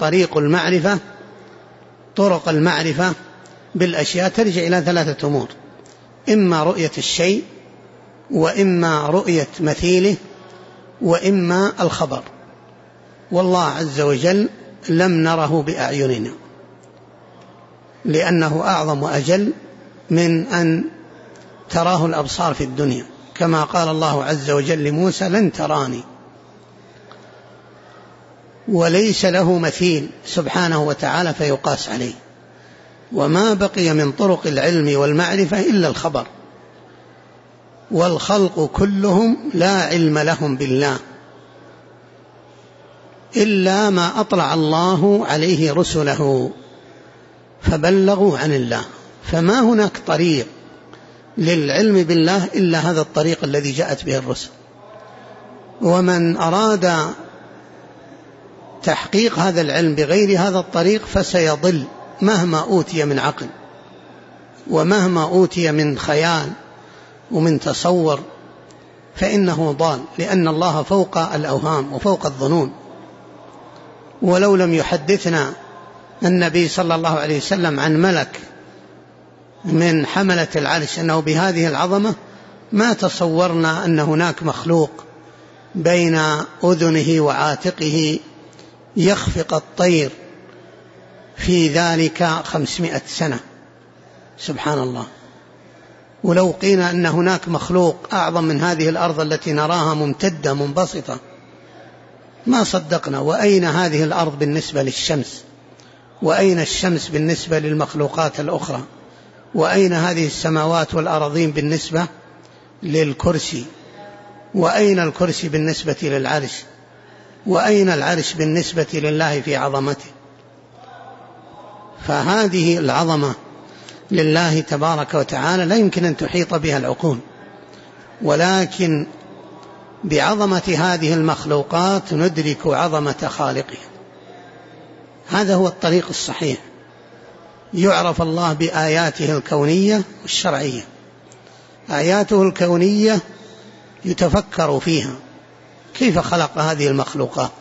طرق المعرفة بالأشياء ترجع إلى 3 أمور: إما رؤية الشيء، وإما رؤية مثيله، وإما الخبر. والله عز وجل لم نره بأعيننا، لأنه أعظم وأجل من أن تراه الأبصار في الدنيا، كما قال الله عز وجل لموسى: لن تراني. وليس له مثيل سبحانه وتعالى فيقاس عليه. وما بقي من طرق العلم والمعرفة إلا الخبر، والخلق كلهم لا علم لهم بالله إلا ما أطلع الله عليه رسله فبلغوا عن الله. فما هناك طريق للعلم بالله إلا هذا الطريق الذي جاءت به الرسل. ومن أراد تحقيق هذا العلم بغير هذا الطريق فسيضل، مهما أوتي من عقل ومهما أوتي من خيال ومن تصور، فإنه ضال، لأن الله فوق الأوهام وفوق الظنون. ولو لم يحدثنا النبي صلى الله عليه وسلم عن ملك من حملة العرش أنه بهذه العظمة ما تصورنا أن هناك مخلوق بين أذنه وعاتقه يخفق الطير في ذلك 500 سنة. سبحان الله. ولو قيل أن هناك مخلوق أعظم من هذه الأرض التي نراها ممتدة منبسطة ما صدقنا. وأين هذه الأرض بالنسبة للشمس؟ وأين الشمس بالنسبة للمخلوقات الأخرى؟ وأين هذه السماوات والأراضين بالنسبة للكرسي؟ وأين الكرسي بالنسبة للعرش؟ وأين العرش بالنسبة لله في عظمته؟ فهذه العظمة لله تبارك وتعالى لا يمكن أن تحيط بها العقول، ولكن بعظمة هذه المخلوقات ندرك عظمة خالقها. هذا هو الطريق الصحيح. يعرف الله بآياته الكونية والشرعية. آياته الكونية يتفكر فيها كيف خلق هذه المخلوقات،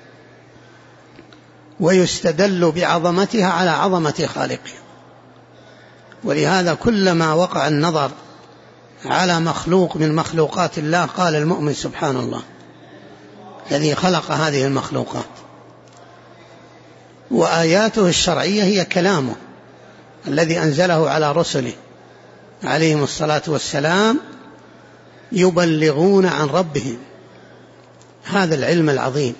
ويستدل بعظمتها على عظمة خالقها. ولهذا كلما وقع النظر على مخلوق من مخلوقات الله قال المؤمن: سبحان الله الذي خلق هذه المخلوقات. وآياته الشرعية هي كلامه الذي أنزله على رسله عليهم الصلاة والسلام، يبلغون عن ربهم هذا العلم العظيم.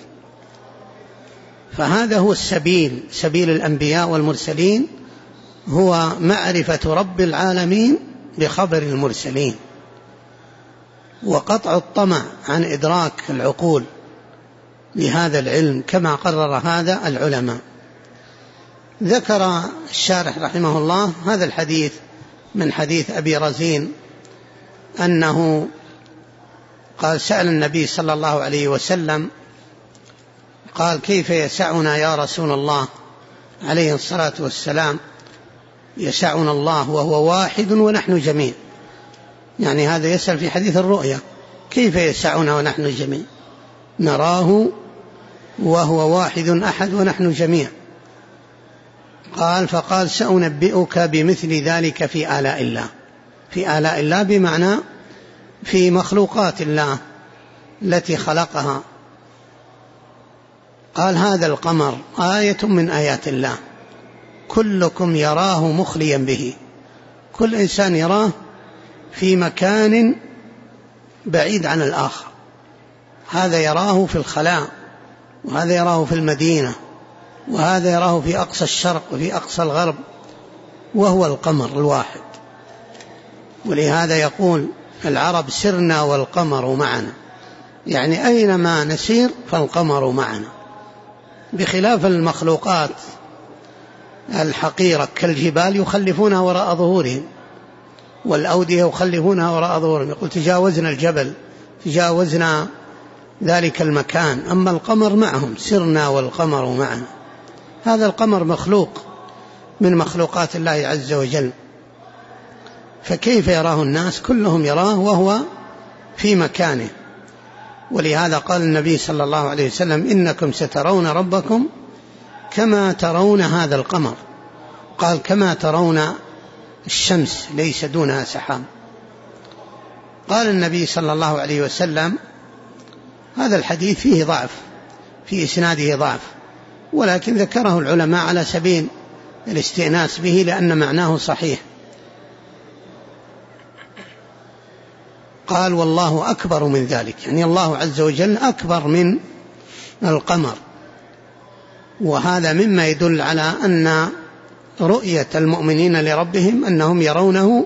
فهذا هو السبيل، سبيل الأنبياء والمرسلين، هو معرفة رب العالمين بخبر المرسلين، وقطع الطمع عن إدراك العقول لهذا العلم كما قرر هذا العلماء. ذكر الشارح رحمه الله هذا الحديث من حديث أبي رزين أنه قال: سأل النبي صلى الله عليه وسلم قال: كيف يسعنا يا رسول الله عليه الصلاة والسلام؟ يسعنا الله وهو واحد ونحن جميع. يعني هذا يسأل في حديث الرؤيا: كيف يسعنا ونحن جميع؟ نراه وهو واحد أحد ونحن جميع. فقال: سأنبئك بمثل ذلك في آلاء الله. في آلاء الله بمعنى في مخلوقات الله التي خلقها. قال: هذا القمر آية من آيات الله، كلكم يراه مخليا به، كل إنسان يراه في مكان بعيد عن الآخر، هذا يراه في الخلاء، وهذا يراه في المدينة، وهذا يراه في أقصى الشرق وفي أقصى الغرب، وهو القمر الواحد. ولهذا يقول العرب سرنا والقمر معنا، يعني أينما نسير فالقمر معنا، بخلاف المخلوقات الحقيرة كالجبال يخلفونها وراء ظهورهم، والأودية يخلفونها وراء ظهورهم، يقول تجاوزنا الجبل، تجاوزنا ذلك المكان، أما القمر معهم، سرنا والقمر معنا. هذا القمر مخلوق من مخلوقات الله عز وجل، فكيف يراه الناس؟ كلهم يراه وهو في مكانه. ولهذا قال النبي صلى الله عليه وسلم إنكم سترون ربكم كما ترون هذا القمر، قال كما ترون الشمس ليس دونها سحاب. قال النبي صلى الله عليه وسلم هذا الحديث فيه ضعف، في إسناده ضعف، ولكن ذكره العلماء على سبيل الاستئناس به لأن معناه صحيح. قال والله أكبر من ذلك، يعني الله عز وجل أكبر من القمر، وهذا مما يدل على أن رؤية المؤمنين لربهم أنهم يرونه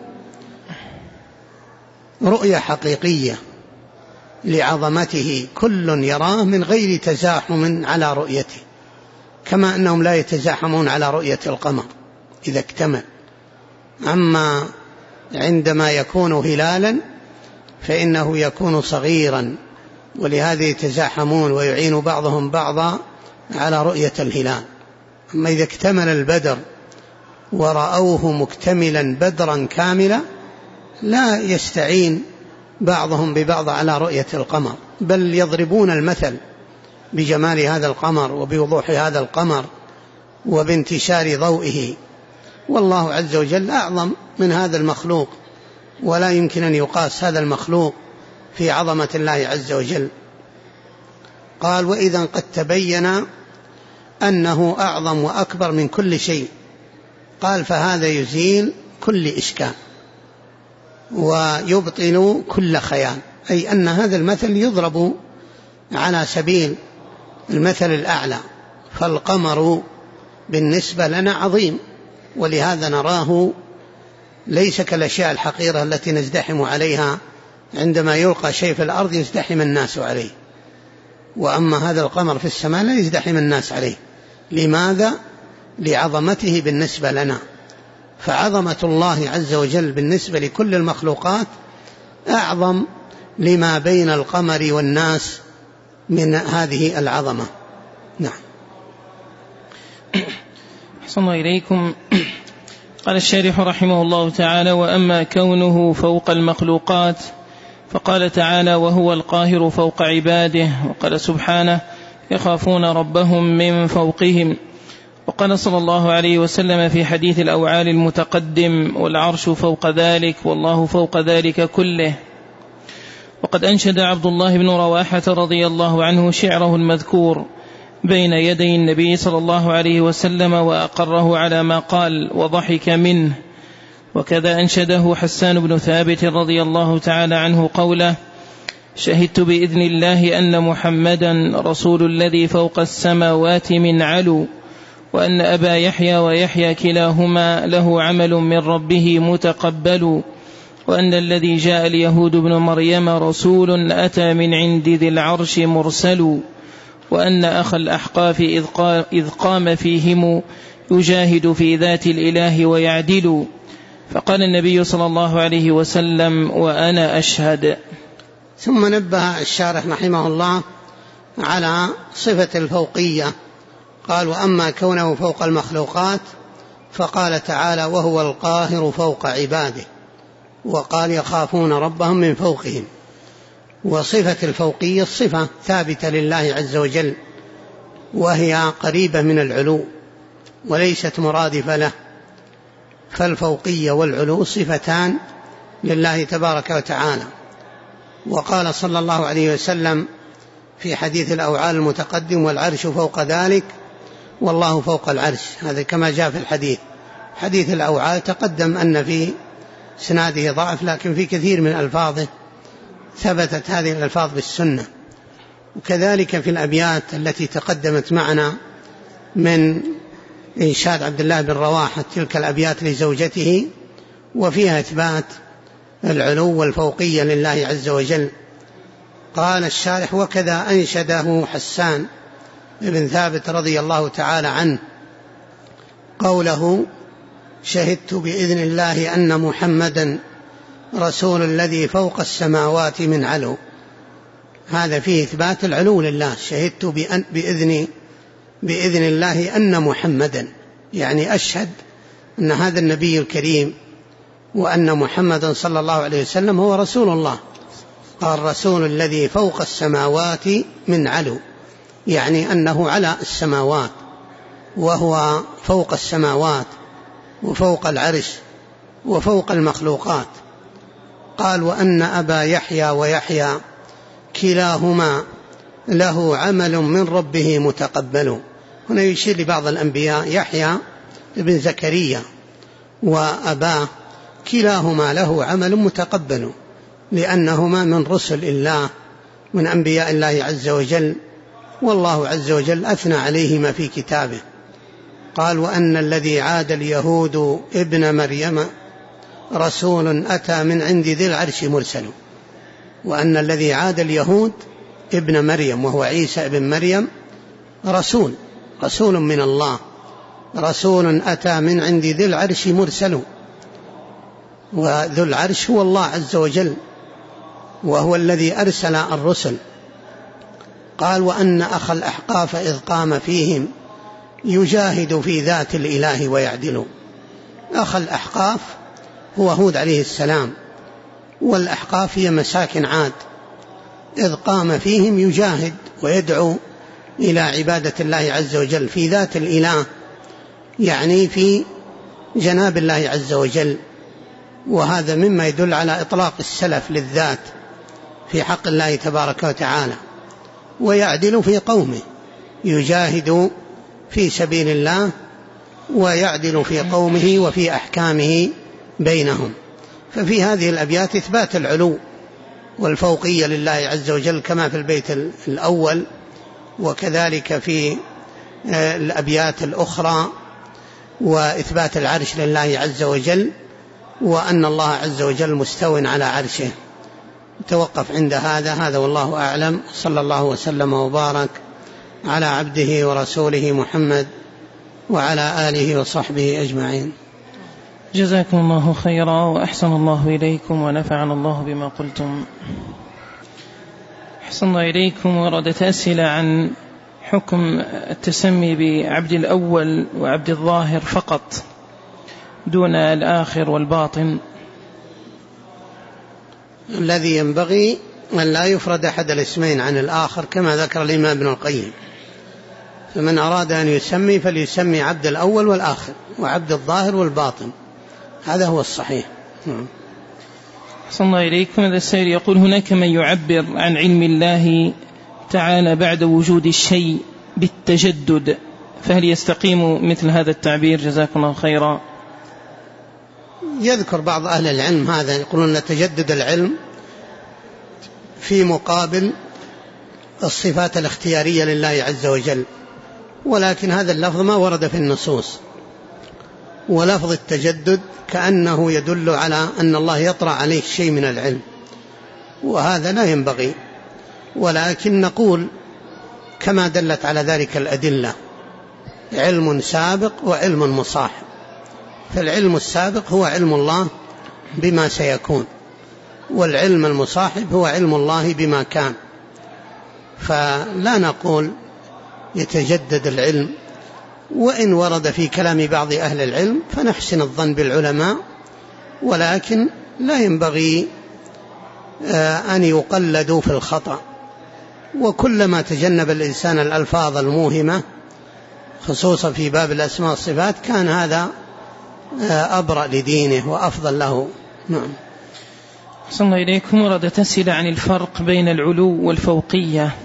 رؤية حقيقية لعظمته، كل يراه من غير تزاحم على رؤيته، كما أنهم لا يتزاحمون على رؤية القمر إذا اكتمل. أما عندما يكون هلالا فإنه يكون صغيرا، ولهذا يتزاحمون ويعين بعضهم بعضا على رؤية الهلال. أما إذا اكتمل البدر ورأوه مكتملا بدرا كاملا لا يستعين بعضهم ببعض على رؤية القمر، بل يضربون المثل بجمال هذا القمر وبوضوح هذا القمر وبانتشار ضوئه، والله عز وجل أعظم من هذا المخلوق، ولا يمكن أن يقاس هذا المخلوق في عظمة الله عز وجل. قال وإذا قد تبين أنه أعظم وأكبر من كل شيء، قال فهذا يزيل كل إشكال ويبطل كل خيال، أي أن هذا المثل يضرب على سبيل المثل الأعلى، فالقمر بالنسبة لنا عظيم، ولهذا نراه ليس كالأشياء الحقيرة التي نزدحم عليها، عندما يلقى شيء في الأرض يزدحم الناس عليه، وأما هذا القمر في السماء لا يزدحم الناس عليه. لماذا؟ لعظمته بالنسبة لنا، فعظمة الله عز وجل بالنسبة لكل المخلوقات أعظم لما بين القمر والناس من هذه العظمة. نعم. أحسن الله إليكم. قال الشارح رحمه الله تعالى وأما كونه فوق المخلوقات فقال تعالى وهو القاهر فوق عباده، وقال سبحانه يخافون ربهم من فوقهم، وقال صلى الله عليه وسلم في حديث الأوعال المتقدم والعرش فوق ذلك والله فوق ذلك كله. وقد أنشد عبد الله بن رواحة رضي الله عنه شعره المذكور بين يدي النبي صلى الله عليه وسلم وأقره على ما قال وضحك منه. وكذا أنشده حسان بن ثابت رضي الله تعالى عنه قوله شهدت بإذن الله أن محمدا رسول الذي فوق السماوات من علو، وأن أبا يحيى ويحيى كلاهما له عمل من ربه متقبل، وأن الذي جاء اليهود بن مريم رسول أتى من عند ذي العرش مرسل، وأن أخ الأحقاف إذ قام فيهم يجاهد في ذات الإله ويعدل. فقال النبي صلى الله عليه وسلم وأنا أشهد. ثم نبه الشارح رحمه الله على صفة الفوقية، قال وأما كونه فوق المخلوقات فقال تعالى وهو القاهر فوق عباده، وقال يخافون ربهم من فوقهم. وصفة الفوقية الصفة ثابتة لله عز وجل، وهي قريبة من العلو وليست مرادفة له، فالفوقية والعلو صفتان لله تبارك وتعالى. وقال صلى الله عليه وسلم في حديث الأوعال المتقدم والعرش فوق ذلك والله فوق العرش، هذا كما جاء في الحديث. حديث الأوعال تقدم أن في إسناده ضعف، لكن في كثير من ألفاظه ثبتت هذه الألفاظ بالسنة. وكذلك في الأبيات التي تقدمت معنا من إنشاد عبد الله بن رواحة، تلك الأبيات لزوجته وفيها إثبات العلو والفوقية لله عز وجل. قال الشارح: وكذا أنشده حسان بن ثابت رضي الله تعالى عنه قوله: شهدت بإذن الله أن محمدا رسول الذي فوق السماوات من علو. هذا فيه إثبات العلو لله. شهدت بإذن الله أن محمدا، يعني أشهد أن هذا النبي الكريم وأن محمدا صلى الله عليه وسلم هو رسول الله. قال: رسول الذي فوق السماوات من علو، يعني أنه على السماوات، وهو فوق السماوات وفوق العرش وفوق المخلوقات. قال: وأن أبا يحيى ويحيى كلاهما له عمل من ربه متقبل. هنا يشير لبعض الأنبياء، يحيى ابن زكريا وأباه كلاهما له عمل متقبل، لأنهما من رسل الله من أنبياء الله عز وجل، والله عز وجل أثنى عليهما في كتابه. قال: وأن الذي عاد اليهود ابن مريم رسول أتى من عند ذي العرش مرسل. وأن الذي عاد اليهود ابن مريم وهو عيسى ابن مريم رسول من الله، رسول أتى من عند ذي العرش مرسل. وذو العرش هو الله عز وجل، وهو الذي أرسل الرسل. قال: وأن أخ الأحقاف إذ قام فيهم يجاهد في ذات الإله ويعدل. أخ الأحقاف هو هود عليه السلام، والأحقاف هي مساكن عاد. إذ قام فيهم يجاهد ويدعو إلى عبادة الله عز وجل في ذات الإله، يعني في جناب الله عز وجل. وهذا مما يدل على إطلاق السلف للذات في حق الله تبارك وتعالى. ويعدل في قومه، يجاهد في سبيل الله ويعدل في قومه وفي أحكامه بينهم. ففي هذه الأبيات إثبات العلو والفوقية لله عز وجل كما في البيت الأول، وكذلك في الأبيات الأخرى، وإثبات العرش لله عز وجل، وأن الله عز وجل مستو على عرشه. توقف عند هذا والله أعلم. صلى الله وسلم وبارك على عبده ورسوله محمد وعلى آله وصحبه أجمعين. جزاكم الله خيرا وأحسن الله إليكم ونفعنا الله بما قلتم. أحسن الله إليكم. وردت أسئلة عن حكم التسمي بعبد الأول وعبد الظاهر فقط دون الآخر والباطن. الذي ينبغي أن لا يفرد أحد الاسمين عن الآخر كما ذكر الإمام ابن القيم. فمن أراد أن يسمي فليسمي عبد الأول والآخر وعبد الظاهر والباطن، هذا هو الصحيح. أحسن الله إليكم. هذا السائل يقول: هناك من يعبر عن علم الله تعالى بعد وجود الشيء بالتجدد، فهل يستقيم مثل هذا التعبير؟ جزاكم الله خيرا. يذكر بعض أهل العلم هذا، يقولون أن تجدد العلم في مقابل الصفات الاختيارية لله عز وجل، ولكن هذا اللفظ ما ورد في النصوص. ولفظ التجدد كأنه يدل على أن الله يطرأ عليه شيء من العلم، وهذا لا ينبغي. ولكن نقول كما دلت على ذلك الأدلة: علم سابق وعلم مصاحب. فالعلم السابق هو علم الله بما سيكون، والعلم المصاحب هو علم الله بما كان. فلا نقول يتجدد العلم، وإن ورد في كلام بعض أهل العلم فنحسن الظن بالعلماء، ولكن لا ينبغي أن يقلدوا في الخطأ. وكلما تجنب الإنسان الألفاظ الموهمة خصوصا في باب الأسماء والصفات كان هذا أبرأ لدينه وأفضل له. نعم. أحسن الله إليكم. وردت أسئلة عن الفرق بين العلو والفوقية.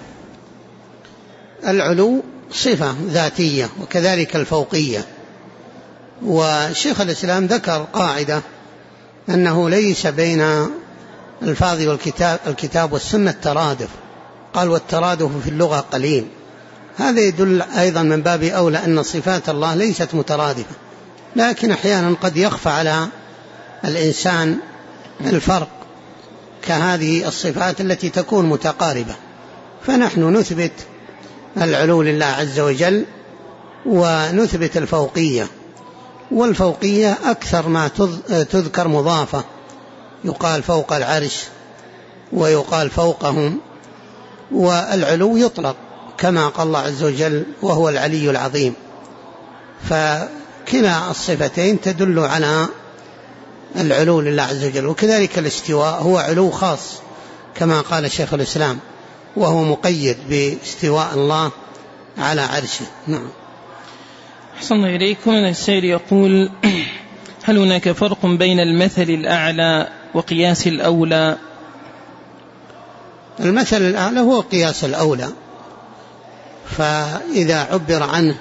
العلو صفة ذاتية وكذلك الفوقية. وشيخ الإسلام ذكر قاعدة أنه ليس بين الفاظ الكتاب والسنة ترادف، قال والترادف في اللغة قليل. هذا يدل أيضا من باب أولى أن صفات الله ليست مترادفة، لكن أحيانا قد يخفى على الإنسان الفرق كهذه الصفات التي تكون متقاربة. فنحن نثبت العلو لله عز وجل ونثبت الفوقية، والفوقية أكثر ما تذكر مضافة، يقال فوق العرش ويقال فوقهم، والعلو يطلق كما قال الله عز وجل وهو العلي العظيم. فكلا الصفتين تدل على العلو لله عز وجل. وكذلك الاستواء هو علو خاص كما قال شيخ الإسلام، وهو مقيد باستواء الله على عرشه. نعم. أحسن إليكم. السائل يقول: هل هناك فرق بين المثل الأعلى وقياس الأولى؟ المثل الأعلى هو قياس الأولى، فإذا عبر عنه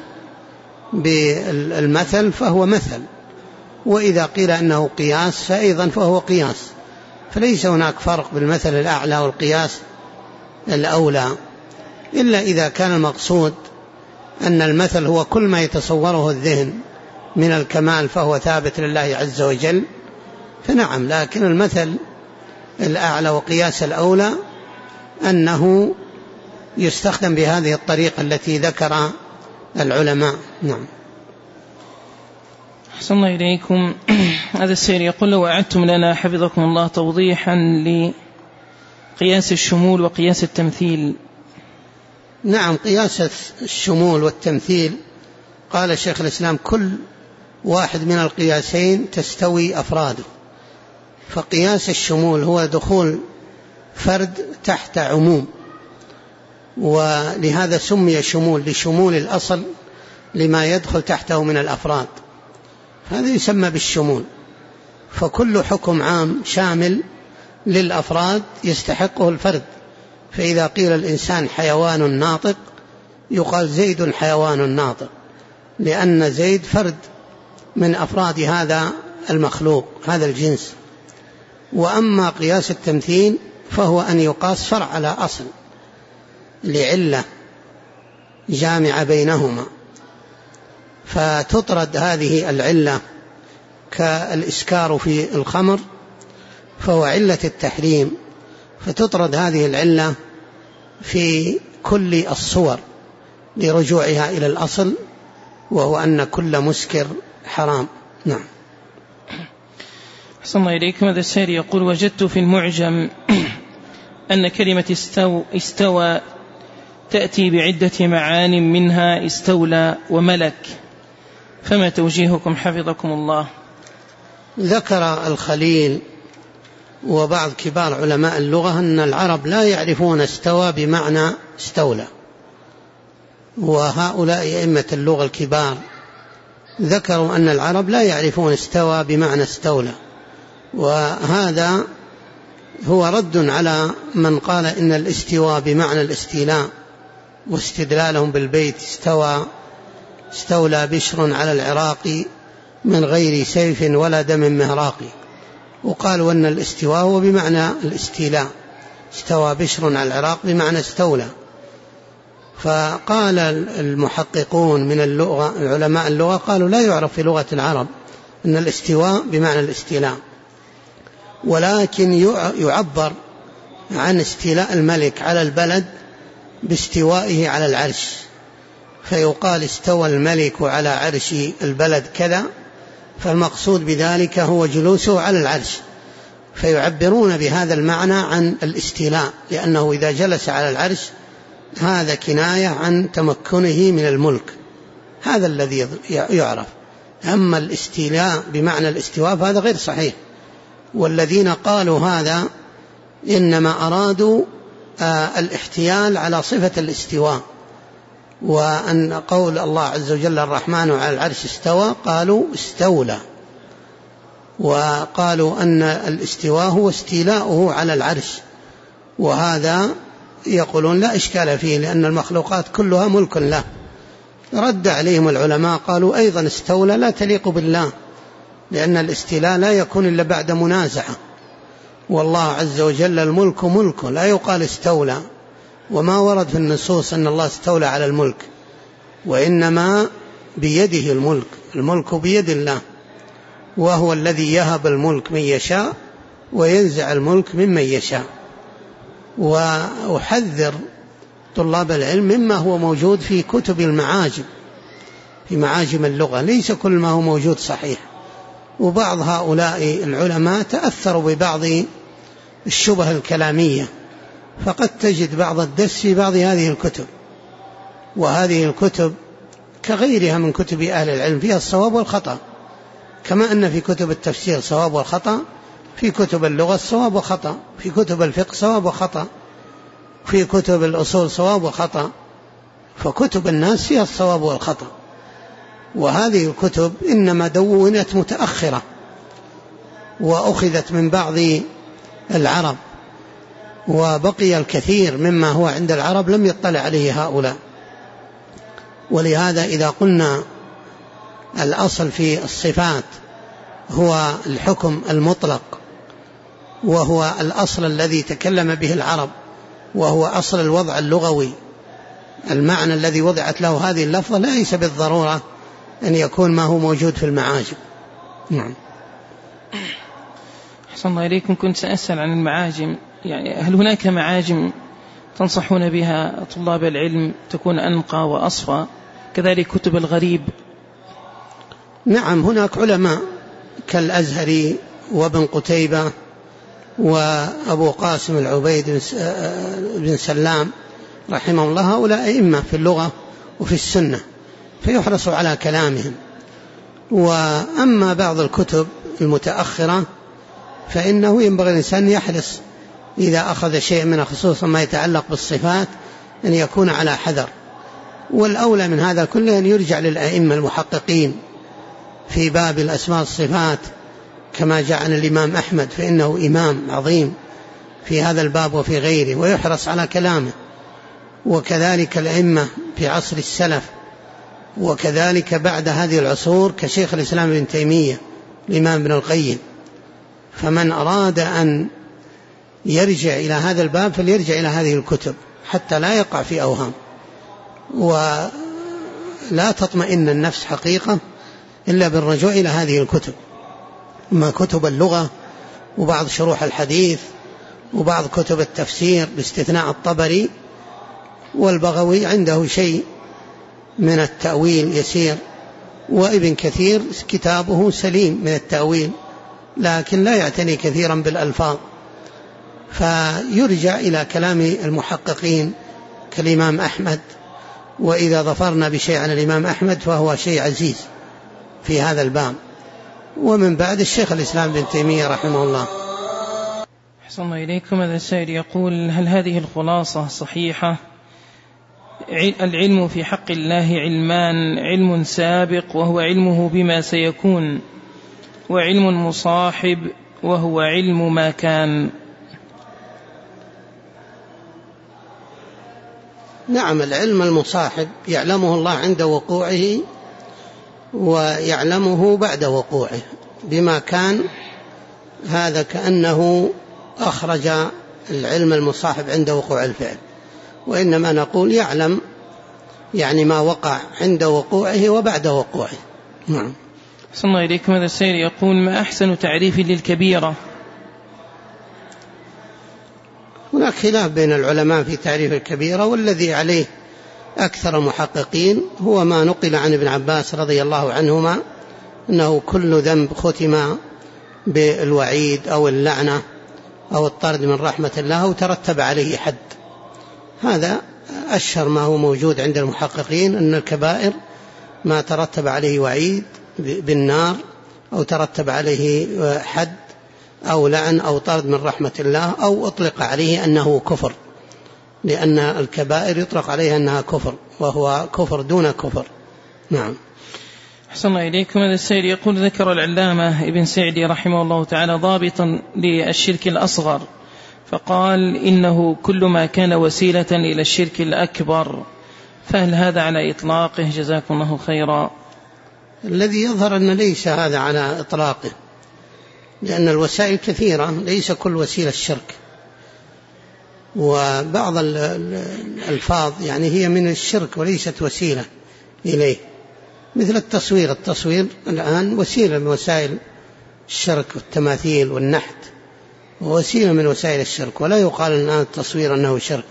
بالمثل فهو مثل، وإذا قيل أنه قياس فأيضا فهو قياس، فليس هناك فرق بالمثل الأعلى والقياس الأولى، إلا إذا كان المقصود أن المثل هو كل ما يتصوره الذهن من الكمال فهو ثابت لله عز وجل فنعم. لكن المثل الأعلى وقياس الأولى أنه يستخدم بهذه الطريقة التي ذكر العلماء. نعم. أحسن الله إليكم. هذا السير يقول: لو أعدتم لنا حفظكم الله توضيحا لقياس الشمول وقياس التمثيل. نعم. قياس الشمول والتمثيل قال شيخ الإسلام كل واحد من القياسين تستوي أفراده، فقياس الشمول هو دخول فرد تحت عموم، ولهذا سمي شمول لشمول الأصل لما يدخل تحته من الأفراد، هذا يسمى بالشمول. فكل حكم عام شامل للأفراد يستحقه الفرد، فإذا قيل الإنسان حيوان ناطق يقال زيد حيوان ناطق، لأن زيد فرد من أفراد هذا المخلوق هذا الجنس. وأما قياس التمثيل فهو أن يقاس فرع على أصل لعلة جامعة بينهما، فتطرد هذه العلة كالإسكار في الخمر فهو علة التحريم، فتطرد هذه العلة في كل الصور لرجوعها إلى الأصل وهو أن كل مسكر حرام. نعم. أحسن الله إليكم. هذا السائل يقول: وجدت في المعجم أن كلمة استوى تأتي بعدة معان منها استولى وملك، فما توجيهكم حفظكم الله؟ ذكر الخليل وبعض كبار علماء اللغة أن العرب لا يعرفون استوى بمعنى استولى، وهؤلاء أئمة اللغة الكبار ذكروا أن العرب لا يعرفون استوى بمعنى استولى، وهذا هو رد على من قال إن الاستواء بمعنى الاستيلاء، واستدلالهم بالبيت استولى بشر على العراق من غير سيف ولا دم مهراق، وقالوا أن الاستواء هو بمعنى الاستيلاء، استوى بشر على العراق بمعنى استولى. فقال المحققون من اللغة علماء اللغة قالوا لا يعرف في لغة العرب أن الاستواء بمعنى الاستيلاء، ولكن يعبر عن استيلاء الملك على البلد باستوائه على العرش، فيقال استوى الملك على عرش البلد كذا، فالمقصود بذلك هو جلوسه على العرش، فيعبرون بهذا المعنى عن الاستيلاء، لأنه إذا جلس على العرش هذا كناية عن تمكنه من الملك، هذا الذي يعرف. أما الاستيلاء بمعنى الاستواء فهذا غير صحيح، والذين قالوا هذا إنما أرادوا الاحتيال على صفة الاستواء، وأن قول الله عز وجل الرحمن على العرش استوى قالوا استولى، وقالوا أن الاستواء هو استيلاؤه على العرش، وهذا يقولون لا إشكال فيه لأن المخلوقات كلها ملك له. رد عليهم العلماء قالوا أيضا استولى لا تليق بالله، لأن الاستيلاء لا يكون إلا بعد منازعة، والله عز وجل الملك ملكه، لا يقال استولى، وما ورد في النصوص أن الله استولى على الملك، وإنما بيده الملك، الملك بيد الله، وهو الذي يهب الملك من يشاء وينزع الملك ممن يشاء. وأحذر طلاب العلم مما هو موجود في كتب المعاجم، في معاجم اللغة، ليس كل ما هو موجود صحيح، وبعض هؤلاء العلماء تأثروا ببعض الشبه الكلامية، فقد تجد بعض الدس في بعض هذه الكتب، وهذه الكتب كغيرها من كتب أهل العلم فيها الصواب والخطأ، كما أن في كتب التفسير صواب والخطأ، في كتب اللغة صواب وخطأ، في كتب الفقه صواب وخطأ، في كتب الأصول صواب وخطأ، فكتب الناس فيها الصواب والخطأ. وهذه الكتب إنما دونت متأخرة وأخذت من بعض العرب، وبقي الكثير مما هو عند العرب لم يطلع عليه هؤلاء. ولهذا إذا قلنا الأصل في الصفات هو الحكم المطلق، وهو الأصل الذي تكلم به العرب، وهو أصل الوضع اللغوي، المعنى الذي وضعت له هذه اللفظة ليس بالضرورة أن يكون ما هو موجود في المعاجم. نعم. أحسن الله إليكم. كنت سأسأل عن المعاجم، يعني هل هناك معاجم تنصحون بها طلاب العلم تكون أنقى وأصفى، كذلك كتب الغريب؟ نعم، هناك علماء كالأزهري وابن قتيبة وأبو قاسم العبيد بن سلام رحمه الله، هؤلاء أئمة في اللغة وفي السنة، فيحرص على كلامهم. وأما بعض الكتب المتأخرة فإنه ينبغي الإنسان يحرص إذا أخذ شيء من خصوصا ما يتعلق بالصفات أن يكون على حذر، والأولى من هذا كله أن يرجع للأئمة المحققين في باب الأسماء والصفات، كما جاء عن الإمام أحمد، فإنه إمام عظيم في هذا الباب وفي غيره، ويحرص على كلامه. وكذلك الأئمة في عصر السلف، وكذلك بعد هذه العصور كشيخ الإسلام ابن تيمية، الإمام ابن القيم. فمن أراد أن يرجع إلى هذا الباب فليرجع إلى هذه الكتب حتى لا يقع في أوهام، ولا تطمئن النفس حقيقة إلا بالرجوع إلى هذه الكتب، ما كتب اللغة وبعض شروح الحديث وبعض كتب التفسير باستثناء الطبري، والبغوي عنده شيء من التأويل يسير، وابن كثير كتابه سليم من التأويل لكن لا يعتني كثيرا بالألفاظ، فيرجع إلى كلام المحققين كالإمام أحمد. وإذا ظفرنا بشيء عن الإمام أحمد فهو شيء عزيز في هذا الباب. ومن بعد الشيخ الإسلام بن تيمية رحمه الله. أحسن الله إليكم. هذا السائل يقول: هل هذه الخلاصة صحيحة؟ العلم في حق الله علمان: علم سابق وهو علمه بما سيكون، وعلم مصاحب وهو علم ما كان. نعم، العلم المصاحب يعلمه الله عند وقوعه ويعلمه بعد وقوعه بما كان، هذا كأنه أخرج العلم المصاحب عند وقوع الفعل، وإنما نقول يعلم يعني ما وقع عند وقوعه وبعد وقوعه. نعم. صلى الله إليكم. هذا السائل يقول: ما أحسن تعريف للكبيرة؟ هناك خلاف بين العلماء في تعريف الكبيرة، والذي عليه أكثر المحققين هو ما نقل عن ابن عباس رضي الله عنهما أنه كل ذنب ختم بالوعيد أو اللعنة أو الطرد من رحمة الله أو ترتب عليه حد. هذا أشهر ما هو موجود عند المحققين، أن الكبائر ما ترتب عليه وعيد بالنار أو ترتب عليه حد أو لعن أو طرد من رحمة الله أو أطلق عليه أنه كفر، لأن الكبائر يطلق عليها أنها كفر، وهو كفر دون كفر. نعم. أحسن الله إليكم. هذا السائل يقول: ذكر العلامة ابن سعدي رحمه الله تعالى ضابطا للشرك الأصغر، فقال: إنه كل ما كان وسيلة إلى الشرك الأكبر، فهل هذا على إطلاقه؟ جزاكم الله خيرا. الذي يظهر أن ليس هذا على إطلاقه، لأن الوسائل كثيرة، ليس كل وسيلة الشرك، وبعض الألفاظ يعني هي من الشرك وليست وسيلة إليه، مثل التصوير الآن وسيلة من وسائل الشرك، والتماثيل والنحت وسيلة من وسائل الشرك، ولا يقال الآن التصوير أنه شرك،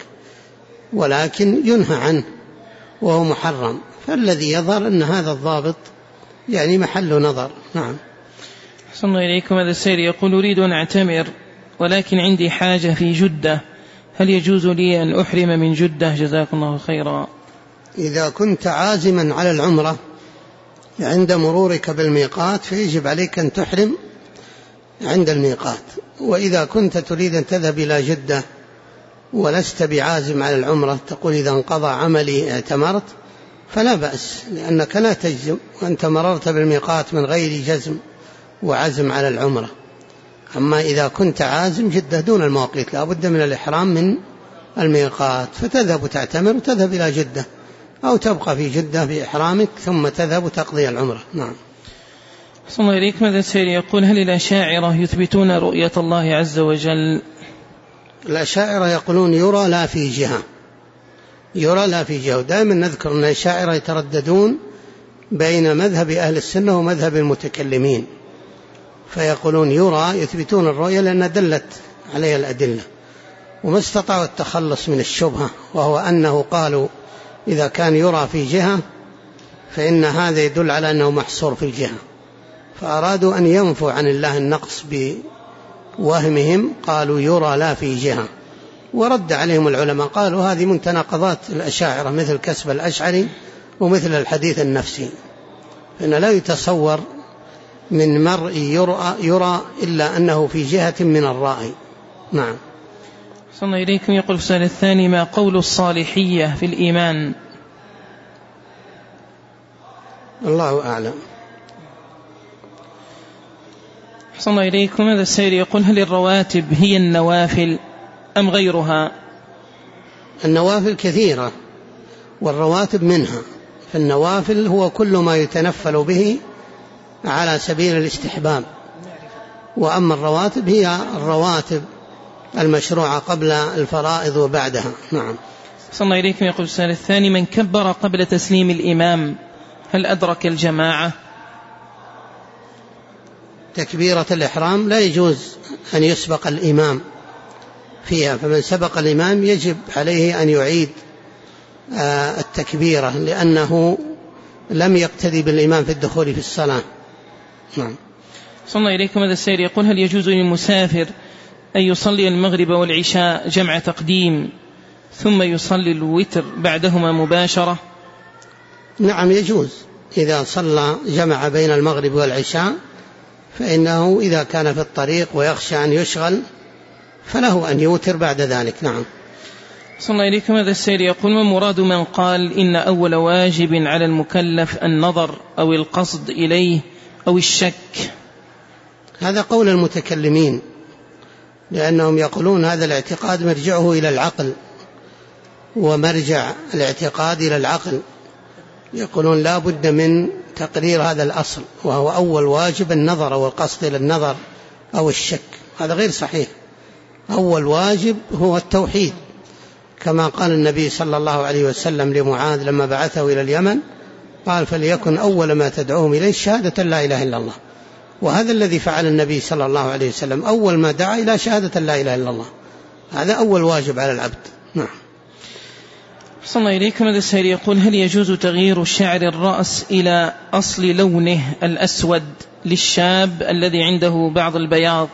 ولكن ينهى عنه وهو محرم. فالذي يظهر أن هذا الضابط يعني محل نظر. نعم. أحسن الله إليكم. هذا السائل يقول: أريد أن أعتمر ولكن عندي حاجة في جدة، هل يجوز لي أن أحرم من جدة؟ جزاكم الله خيرا. إذا كنت عازما على العمرة عند مرورك بالميقات فيجب عليك أن تحرم عند الميقات، وإذا كنت تريد أن تذهب إلى جدة ولست بعازم على العمرة، تقول إذا انقضى عملي اعتمرت، فلا بأس، لأنك لا تجزم وأنت مررت بالميقات من غير جزم وعزم على العمرة. أما إذا كنت عازم، جدة دون المواقيت، لا بد من الإحرام من الميقات، فتذهب تعتمر وتذهب إلى جدة، أو تبقى في جدة بإحرامك ثم تذهب تقضي العمرة. نعم. صلى الله عليكم. هذا السائل يقول: هل الأشاعرة يثبتون رؤية الله عز وجل؟ الأشاعرة يقولون يرى لا في جهة، يرى لا في جهة، ودائما نذكر أن الأشاعرة يترددون بين مذهب أهل السنة ومذهب المتكلمين، فيقولون يرى، يثبتون الرؤية لأن دلت عليها الأدلة، وما استطاعوا التخلص من الشبهة، وهو أنه قالوا إذا كان يرى في جهة فإن هذا يدل على أنه محصور في الجهة، فأرادوا أن ينفوا عن الله النقص بوهمهم، قالوا يرى لا في جهة، ورد عليهم العلماء قالوا هذه من تناقضات الأشاعرة، مثل كسب الأشعري ومثل الحديث النفسي، فإن لا يتصور من مرء يرى إلا أنه في جهة من الرأي. نعم. صلى الله إليكم. يقول السؤال الثاني: ما قول الصالحية في الإيمان؟ الله أعلم. صلى الله إليكم. هذا السائل يقول: هل الرواتب هي النوافل أم غيرها؟ النوافل كثيرة والرواتب منها، فالنوافل هو كل ما يتنفل به على سبيل الاستحباب، وأما الرواتب هي الرواتب المشروعة قبل الفرائض وبعدها. نعم. صلى الله إليكم. يقول السؤال الثاني: من كبر قبل تسليم الإمام هل أدرك الجماعة؟ تكبيرة الإحرام لا يجوز أن يسبق الإمام فيها، فمن سبق الإمام يجب عليه أن يعيد التكبيرة، لأنه لم يقتدي بالإمام في الدخول في الصلاة. نعم. صلى الله إليكم. هذا السائل يقول: هل يجوز للمسافر أن يصلي المغرب والعشاء جمع تقديم ثم يصلي الوتر بعدهما مباشرة؟ نعم يجوز، إذا صلى جمع بين المغرب والعشاء فإنه إذا كان في الطريق ويخشى أن يشغل فله أن يوتر بعد ذلك. نعم. صلى الله إليكم. هذا السائل يقول: ما مراد من قال إن أول واجب على المكلف النظر أو القصد إليه أو الشك؟ هذا قول المتكلمين، لأنهم يقولون هذا الاعتقاد مرجعه إلى العقل، ومرجع الاعتقاد إلى العقل، يقولون لا بد من تقرير هذا الأصل، وهو أول واجب النظر أو القصد إلى النظر أو الشك. هذا غير صحيح. أول واجب هو التوحيد، كما قال النبي صلى الله عليه وسلم لمعاذ لما بعثه إلى اليمن، قال فليكن أول ما تدعوهم إليه شهادة لا إله إلا الله، وهذا الذي فعل النبي صلى الله عليه وسلم، أول ما دعا إلى شهادة لا إله إلا الله، هذا أول واجب على العبد. نعم. صلى الله إليكم. هذا السائل يقول: هل يجوز تغيير شعر الرأس إلى أصل لونه الأسود للشاب الذي عنده بعض البياض؟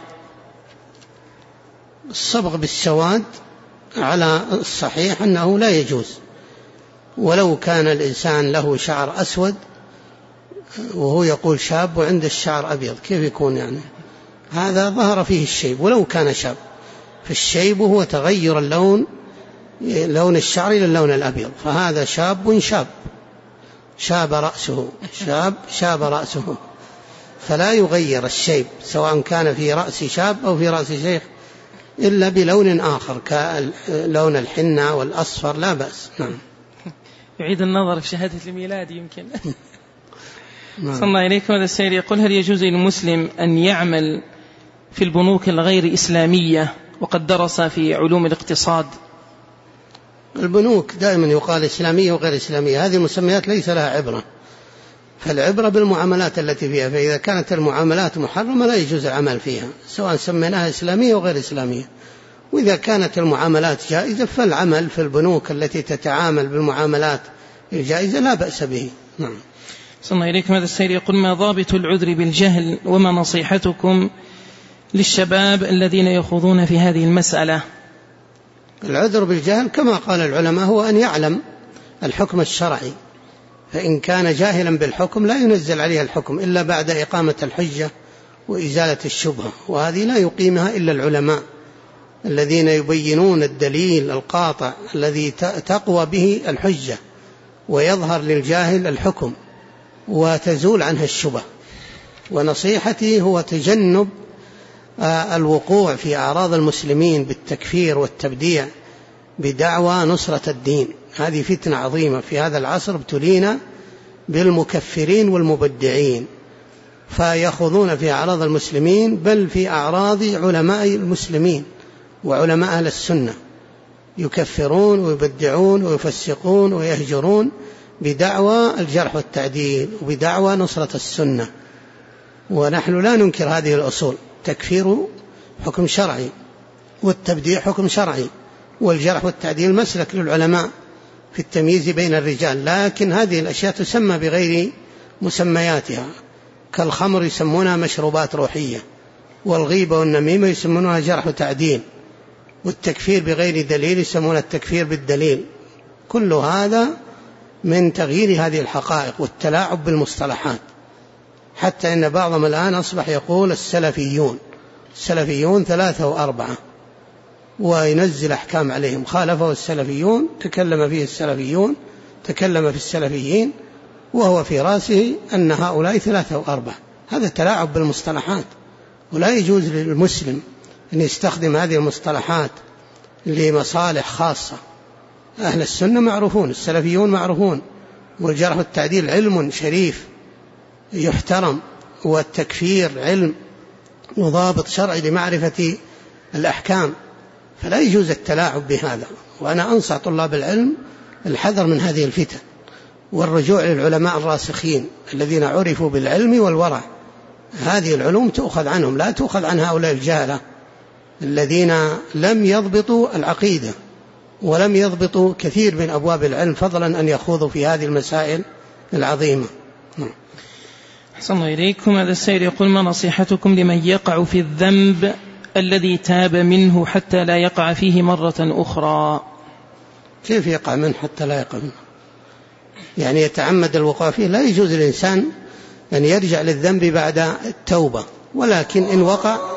الصبغ بالسواد على الصحيح أنه لا يجوز، ولو كان الإنسان له شعر أسود وهو يقول شاب وعنده الشعر أبيض، كيف يكون يعني؟ هذا ظهر فيه الشيب ولو كان شاب، فالشيب هو تغير لون الشعر إلى اللون الأبيض، فهذا شاب شاب رأسه، فلا يغير الشيب سواء كان في رأس شاب أو في رأس شيخ إلا بلون آخر كلون الحنة والأصفر، لا بأس. نعم. يعيد النظر في شهادة الميلاد يمكن. صلى الله عليكم. هذا السائل يقول: هل يجوز للمسلم أن يعمل في البنوك الغير إسلامية وقد درس في علوم الاقتصاد؟ البنوك دائما يقال إسلامية وغير إسلامية، هذه المسميات ليس لها عبرة، فالعبرة بالمعاملات التي فيها، فإذا كانت المعاملات محرمة لا يجوز العمل فيها سواء سميناها إسلامية وغير إسلامية، وإذا كانت المعاملات جائزة فالعمل في البنوك التي تتعامل بالمعاملات الجائزة لا بأس به. نعم. صلى الله عليكم. هذا السائل يقول: ما ضابط العذر بالجهل وما نصيحتكم للشباب الذين يخوضون في هذه المسألة؟ العذر بالجهل كما قال العلماء هو أن يعلم الحكم الشرعي، فإن كان جاهلا بالحكم لا ينزل عليه الحكم إلا بعد إقامة الحجة وإزالة الشبهة، وهذه لا يقيمها إلا العلماء الذين يبينون الدليل القاطع الذي تقوى به الحجة ويظهر للجاهل الحكم وتزول عنها الشبهة. ونصيحتي هو تجنب الوقوع في أعراض المسلمين بالتكفير والتبديع بدعوى نصرة الدين، هذه فتنة عظيمة في هذا العصر، ابتلينا بالمكفرين والمبدعين فيخوضون في أعراض المسلمين بل في أعراض علماء المسلمين وعلماء أهل السنة، يكفرون ويبدعون ويفسقون ويهجرون بدعوى الجرح والتعديل وبدعوى نصرة السنة. ونحن لا ننكر هذه الأصول، تكفير حكم شرعي والتبديع حكم شرعي والجرح والتعديل مسلك للعلماء في التمييز بين الرجال، لكن هذه الأشياء تسمى بغير مسمياتها، كالخمر يسمونها مشروبات روحية، والغيبة والنميمة يسمونها جرح وتعديل، والتكفير بغير دليل يسمونها التكفير بالدليل. كل هذا من تغيير هذه الحقائق والتلاعب بالمصطلحات، حتى إن بعضهم الآن أصبح يقول السلفيون 3 و4 وينزل أحكام عليهم، خالفه السلفيون، تكلم فيه السلفيون، تكلم في السلفيين، وهو في رأسه أن هؤلاء 3 و4. هذا تلاعب بالمصطلحات، ولا يجوز للمسلم أن يستخدم هذه المصطلحات لمصالح خاصة. أهل السنة معروفون، السلفيون معروفون، والجرح والتعديل علم شريف يحترم، والتكفير علم وضابط شرعي لمعرفة الأحكام، فلا يجوز التلاعب بهذا. وأنا أنصح طلاب العلم الحذر من هذه الفتن والرجوع للعلماء الراسخين الذين عرفوا بالعلم والورع، هذه العلوم تؤخذ عنهم لا تؤخذ عن هؤلاء الجهلة الذين لم يضبطوا العقيدة ولم يضبطوا كثير من أبواب العلم، فضلا أن يخوضوا في هذه المسائل العظيمة. أحسن الله إليكم. هذا السائل يقول: ما نصيحتكم لمن يقع في الذنب الذي تاب منه حتى لا يقع فيه مرة أخرى؟ كيف يقع منه حتى لا يقع منه؟ يعني يتعمد الوقوع فيه؟ لا يجوز للإنسان أن يرجع للذنب بعد التوبة، ولكن إن وقع